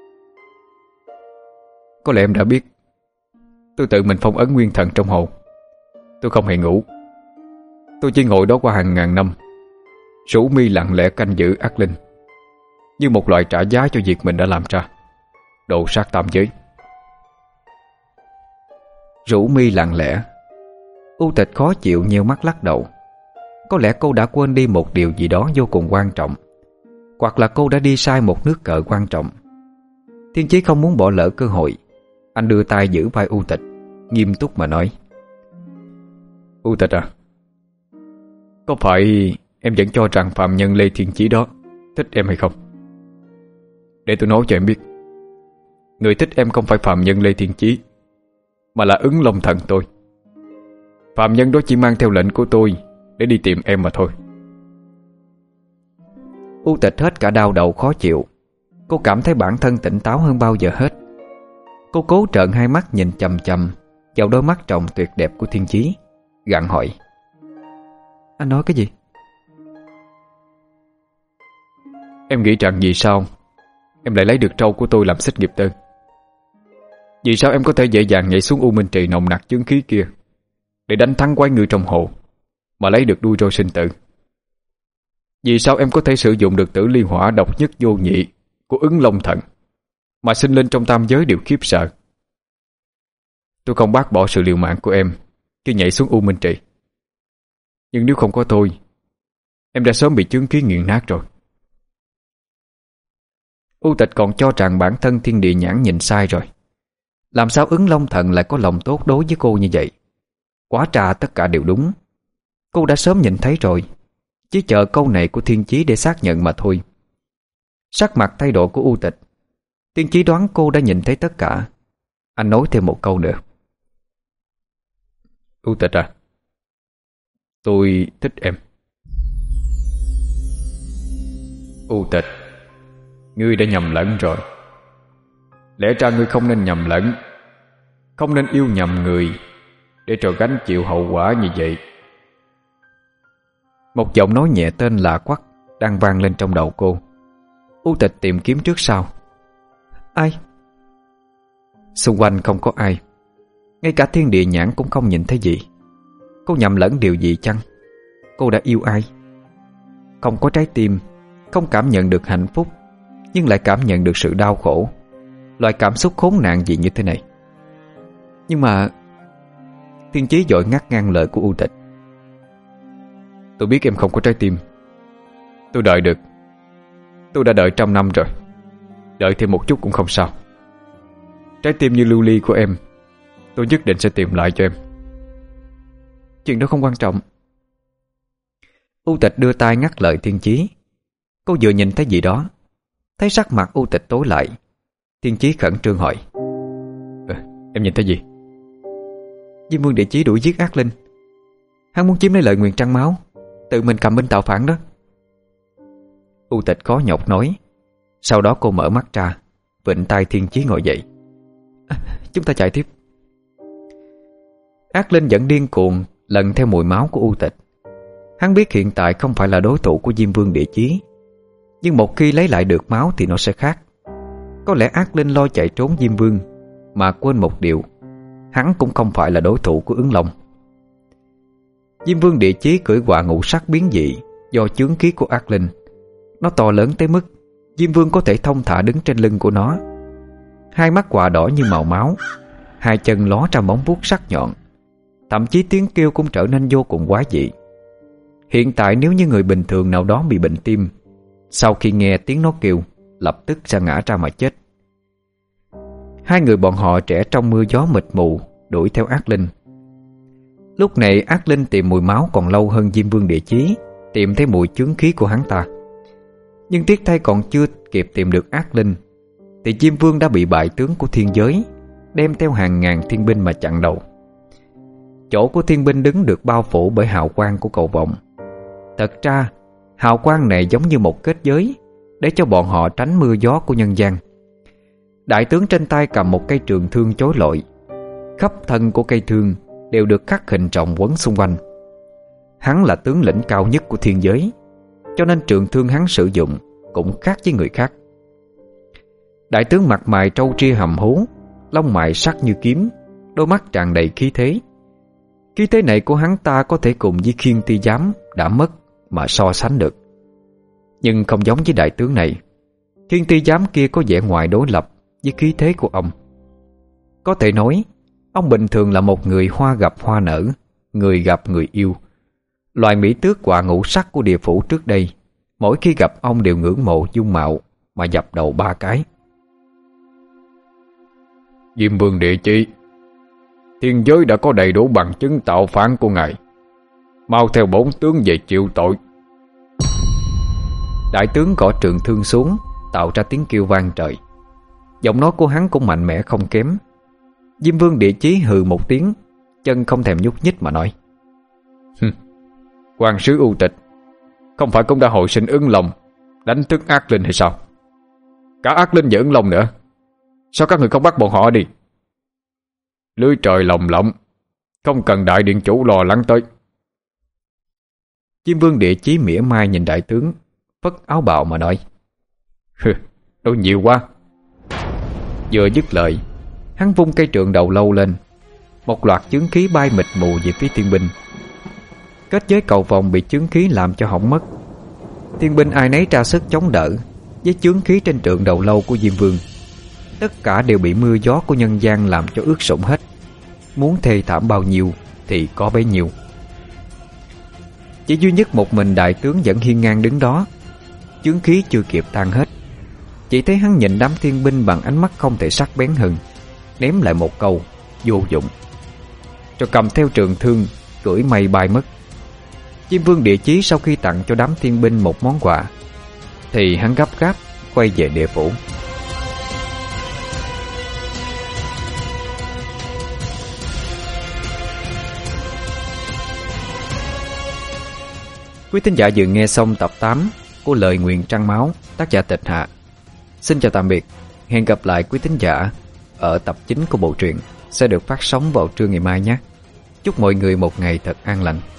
Có lẽ em đã biết. Tôi tự mình phong ấn nguyên thần trong hồ. Tôi không hề ngủ. Tôi chỉ ngồi đó qua hàng ngàn năm, rủ mi lặng lẽ canh giữ ác linh, như một loại trả giá cho việc mình đã làm ra. Độ sát tam giới. Rủ mi lặng lẽ. U Tịch khó chịu nheo mắt lắc đầu. Có lẽ cô đã quên đi một điều gì đó vô cùng quan trọng, hoặc là cô đã đi sai một nước cờ quan trọng. Thiên Chí không muốn bỏ lỡ cơ hội. Anh đưa tay giữ vai U Tịch, nghiêm túc mà nói: U Tịch à, có phải em vẫn cho rằng phạm nhân Lê Thiên Chí đó thích em hay không? Để tôi nói cho em biết, người thích em không phải phạm nhân Lê Thiên Chí, mà là Ứng Long Thần tôi. Phạm nhân đó chỉ mang theo lệnh của tôi để đi tìm em mà thôi. U Tịch hết cả đau đầu khó chịu. Cô cảm thấy bản thân tỉnh táo hơn bao giờ hết. Cô cố trợn hai mắt nhìn chằm chằm vào đôi mắt tròng tuyệt đẹp của Thiên Chí, gặng hỏi: anh nói cái gì? Em nghĩ rằng vì sao em lại lấy được trâu của tôi làm xích nghiệp tơ? Vì sao em có thể dễ dàng nhảy xuống U Minh Trì nồng nặc chứng khí kia để đánh thắng quái ngư trong hồ, mà lấy được đuôi trôi sinh tử? Vì sao em có thể sử dụng được tử liên hỏa độc nhất vô nhị của Ứng Long Thần, mà sinh linh trong tam giới đều khiếp sợ? Tôi không bác bỏ sự liều mạng của em khi nhảy xuống U Minh Trì, nhưng nếu không có tôi, em đã sớm bị chứng khí nghiền nát rồi. U Tịch còn cho rằng bản thân thiên địa nhãn nhìn sai rồi. Làm sao Ứng Long Thần lại có lòng tốt đối với cô như vậy? Quá trà tất cả đều đúng. Cô đã sớm nhìn thấy rồi, chỉ chờ câu này của Thiên Chí để xác nhận mà thôi. Sắc mặt thay đổi của U Tịch. Thiên Chí đoán cô đã nhìn thấy tất cả. Anh nói thêm một câu nữa: U Tịch à, tôi thích em. U Tịch, ngươi đã nhầm lẫn rồi. Lẽ ra ngươi không nên nhầm lẫn, không nên yêu nhầm người để rồi gánh chịu hậu quả như vậy. Một giọng nói nhẹ tên lạ quắc đang vang lên trong đầu cô. U Tịch tìm kiếm trước sau. Ai? Xung quanh không có ai. Ngay cả thiên địa nhãn cũng không nhìn thấy gì. Cô nhầm lẫn điều gì chăng? Cô đã yêu ai? Không có trái tim, không cảm nhận được hạnh phúc, nhưng lại cảm nhận được sự đau khổ. Loại cảm xúc khốn nạn gì như thế này? Nhưng mà Thiên Chí vội ngắt ngang lời của U Tịch. Tôi biết em không có trái tim. Tôi đợi được. Tôi đã đợi 100 năm rồi. Đợi thêm một chút cũng không sao. Trái tim như lưu ly của em tôi nhất định sẽ tìm lại cho em. Chuyện đó không quan trọng. U Tịch đưa tay ngắt lời Thiên Chí. Cô vừa nhìn thấy gì đó. Thấy sắc mặt U Tịch tối lại, Thiên Chí khẩn trương hỏi: em nhìn thấy gì? Diêm Vương Địa Chí đuổi giết ác linh. Hắn muốn chiếm lấy lợi nguyền trăng máu, tự mình cầm binh tạo phản đó. U Tịch khó nhọc nói. Sau đó cô mở mắt ra, vịnh tay Thiên Chí ngồi dậy. Chúng ta chạy tiếp. Ác linh vẫn điên cuồng lần theo mùi máu của U Tịch. Hắn biết hiện tại không phải là đối thủ của Diêm Vương Địa Chí, nhưng một khi lấy lại được máu thì nó sẽ khác. Có lẽ ác linh lo chạy trốn Diêm Vương mà quên một điều: hắn cũng không phải là đối thủ của Ứng Long. Diêm Vương Địa Chí cưỡi quạ ngũ sắc biến dị do chướng khí của ác linh. Nó to lớn tới mức Diêm Vương có thể thông thả đứng trên lưng của nó. Hai mắt quạ đỏ như màu máu, hai chân ló ra móng vuốt sắc nhọn. Thậm chí tiếng kêu cũng trở nên vô cùng quái dị. Hiện tại nếu như người bình thường nào đó bị bệnh tim, sau khi nghe tiếng nó kêu, lập tức sẽ ngã ra mà chết. Hai người bọn họ trẻ trong mưa gió mịt mù đuổi theo ác linh. Lúc này ác linh tìm mùi máu còn lâu hơn Diêm Vương Địa Chí tìm thấy mùi chướng khí của hắn ta. Nhưng tiếc thay còn chưa kịp tìm được ác linh thì Diêm Vương đã bị bại tướng của thiên giới đem theo hàng ngàn thiên binh mà chặn đầu. Chỗ của thiên binh đứng được bao phủ bởi hào quang của cầu vồng. Thật ra hào quang này giống như một kết giới để cho bọn họ tránh mưa gió của nhân gian. Đại tướng trên tay cầm một cây trường thương chói lọi. Khắp thân của cây thương đều được khắc hình trọng quấn xung quanh. Hắn là tướng lĩnh cao nhất của thiên giới, cho nên trường thương hắn sử dụng cũng khác với người khác. Đại tướng mặt mày trâu ria hầm hú, lông mày sắc như kiếm, đôi mắt tràn đầy khí thế. Khí thế này của hắn ta có thể cùng với Khiên Ti Giám đã mất mà so sánh được. Nhưng không giống với đại tướng này. Khiên Ti Giám kia có vẻ ngoài đối lập với khí thế của ông. Có thể nói ông bình thường là một người hoa gặp hoa nở, người gặp người yêu. Loài mỹ tước quạ ngũ sắc của địa phủ trước đây, mỗi khi gặp ông đều ngưỡng mộ dung mạo mà dập đầu 3 cái. Diêm Vương Địa Chi, thiên giới đã có đầy đủ bằng chứng tạo phản của ngài, mau theo bổn tướng về chịu tội. Đại tướng gõ trường thương xuống, tạo ra tiếng kêu vang trời. Giọng nói của hắn cũng mạnh mẽ không kém. Diêm Vương Địa Chí hừ một tiếng, chân không thèm nhúc nhích mà nói: Hoàng sứ U Tịch, không phải cũng đã hồi sinh Ứng Long, đánh thức ác linh hay sao? Cả ác linh và Ứng Long nữa, sao các người không bắt bọn họ đi? Lưới trời lồng lộng, không cần đại điện chủ lo lắng tới. Diêm Vương Địa Chí mỉa mai nhìn đại tướng, phất áo bào mà nói: Nói nhiều quá. Vừa dứt lời, hắn vung cây trượng đầu lâu lên. Một loạt chướng khí bay mịt mù về phía thiên binh. Kết giới cầu vòng bị chướng khí làm cho hỏng mất. Thiên binh ai nấy ra sức chống đỡ với chướng khí trên trượng đầu lâu của Diêm Vương. Tất cả đều bị mưa gió của nhân gian làm cho ướt sũng hết. Muốn thê thảm bao nhiêu thì có bấy nhiêu. Chỉ duy nhất một mình đại tướng vẫn hiên ngang đứng đó. Chướng khí chưa kịp tan hết, chỉ thấy hắn nhìn đám thiên binh bằng ánh mắt không thể sắc bén hơn, ném lại một câu vô dụng, rồi cầm theo trường thương cưỡi mây bay mất. Diêm Vương Địa Chí sau khi tặng cho đám thiên binh một món quà thì hắn gấp gáp quay về địa phủ. Quý thính giả vừa nghe xong tập 8 của Lời Nguyền Trăng Máu, tác giả Tịch Hạ. Xin chào tạm biệt, hẹn gặp lại quý thính giả ở tập 9 của bộ truyện sẽ được phát sóng vào trưa ngày mai nhé. Chúc mọi người một ngày thật an lành.